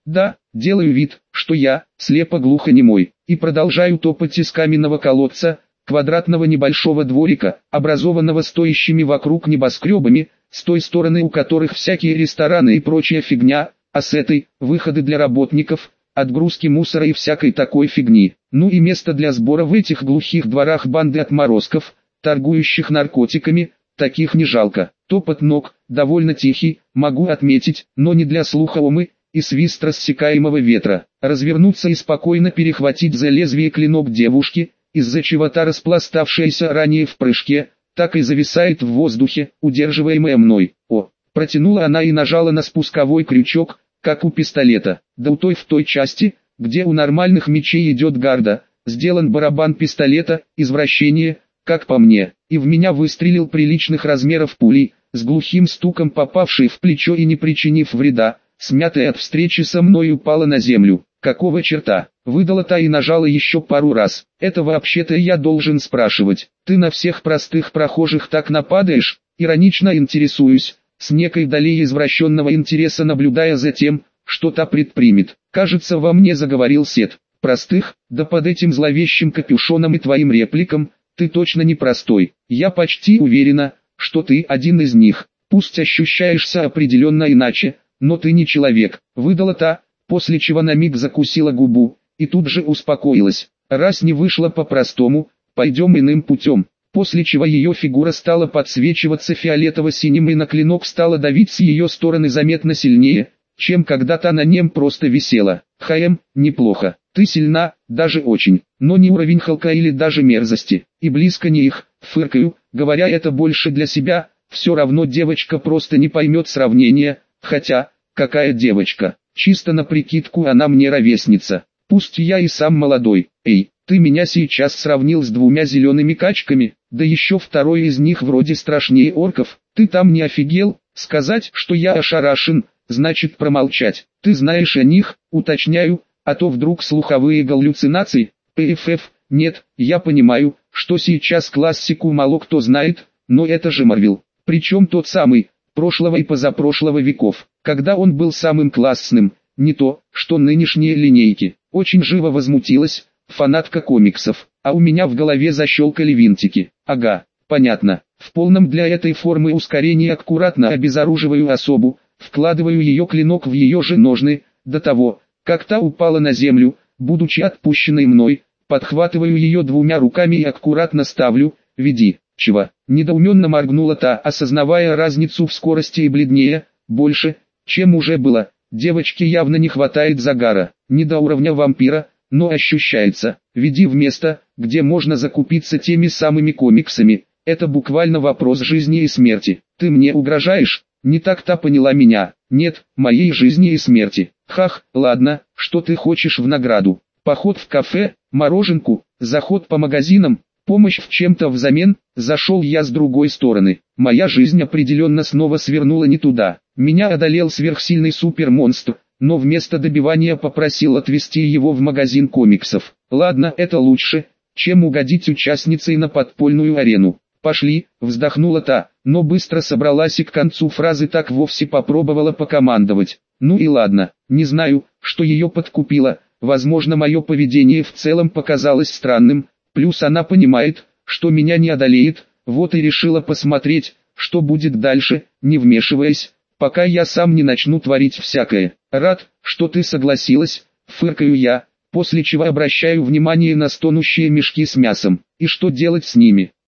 Да, делаю вид, что я, слепо-глухонемой, и продолжаю топать из каменного колодца, квадратного небольшого дворика, образованного стоящими вокруг небоскребами, с той стороны у которых всякие рестораны и прочая фигня, а с этой – выходы для работников, отгрузки мусора и всякой такой фигни. Ну и место для сбора в этих глухих дворах банды отморозков, торгующих наркотиками, таких не жалко. Топот ног, довольно тихий, могу отметить, но не для слуха умы и свист рассекаемого ветра. Развернуться и спокойно перехватить за лезвие клинок девушки, из-за чего та, распластавшаяся ранее в прыжке, так и зависает в воздухе, удерживаемая мной. О, протянула она и нажала на спусковой крючок, как у пистолета. Да у той в той части, где у нормальных мечей идет гарда, сделан барабан пистолета, извращение, как по мне, и в меня выстрелил приличных размеров пулей, с глухим стуком попавшей в плечо и не причинив вреда, смятая от встречи со мной упала на землю. Какого черта? Выдала та и нажала еще пару раз. Это вообще-то я должен спрашивать. Ты на всех простых прохожих так нападаешь? Иронично интересуюсь, с некой долей извращенного интереса наблюдая за тем, что та предпримет. Кажется, во мне заговорил Сет. Простых? Да под этим зловещим капюшоном и твоим репликам, ты точно не простой. Я почти уверена, что ты один из них. Пусть ощущаешься определенно иначе, но ты не человек. Выдала та, после чего на миг закусила губу, и тут же успокоилась. Раз не вышло по-простому, пойдем иным путем. После чего ее фигура стала подсвечиваться фиолетово-синим и на клинок стала давить с ее стороны заметно сильнее, чем когда-то на нем просто висела. Хм, неплохо. Ты сильна, даже очень, но не уровень Халка или даже мерзости, и близко не их. Фыркаю, говоря это больше для себя, все равно девочка просто не поймет сравнения, хотя, какая девочка, чисто на прикидку она мне ровесница, пусть я и сам молодой. Эй, ты меня сейчас сравнил с двумя зелеными качками, да еще второй из них вроде страшнее орков, ты там не офигел? Сказать, что я ошарашен, значит промолчать. Ты знаешь о них, уточняю, а то вдруг слуховые галлюцинации. ПФФ, нет, я понимаю, что сейчас классику мало кто знает, но это же Марвел, причем тот самый, прошлого и позапрошлого веков, когда он был самым классным, не то, что нынешние линейки. Очень живо возмутилась, фанатка комиксов, а у меня в голове защелкали винтики. Ага, понятно, в полном для этой формы ускорении аккуратно обезоруживаю особу, вкладываю ее клинок в ее же ножны, до того, как та упала на землю, будучи отпущенной мной, подхватываю ее двумя руками и аккуратно ставлю, веди, чего, недоуменно моргнула та, осознавая разницу в скорости и бледнее, больше, чем уже было, девочке явно не хватает загара, не до уровня вампира, но ощущается, веди в место, где можно закупиться теми самыми комиксами, это буквально вопрос жизни и смерти, ты мне угрожаешь? Не так-то поняла меня, нет, моей жизни и смерти. Хах, ладно, что ты хочешь в награду? Поход в кафе, мороженку, заход по магазинам, помощь в чем-то взамен, зашел я с другой стороны. Моя жизнь определенно снова свернула не туда. Меня одолел сверхсильный супермонстр, но вместо добивания попросил отвезти его в магазин комиксов. Ладно, это лучше, чем угодить участницей на подпольную арену. «Пошли», вздохнула та, но быстро собралась и к концу фразы так вовсе попробовала покомандовать. Ну и ладно, не знаю, что ее подкупило, возможно мое поведение в целом показалось странным, плюс она понимает, что меня не одолеет, вот и решила посмотреть, что будет дальше, не вмешиваясь, пока я сам не начну творить всякое. Рад, что ты согласилась, фыркаю я, после чего обращаю внимание на стонущие мешки с мясом, и что делать с ними.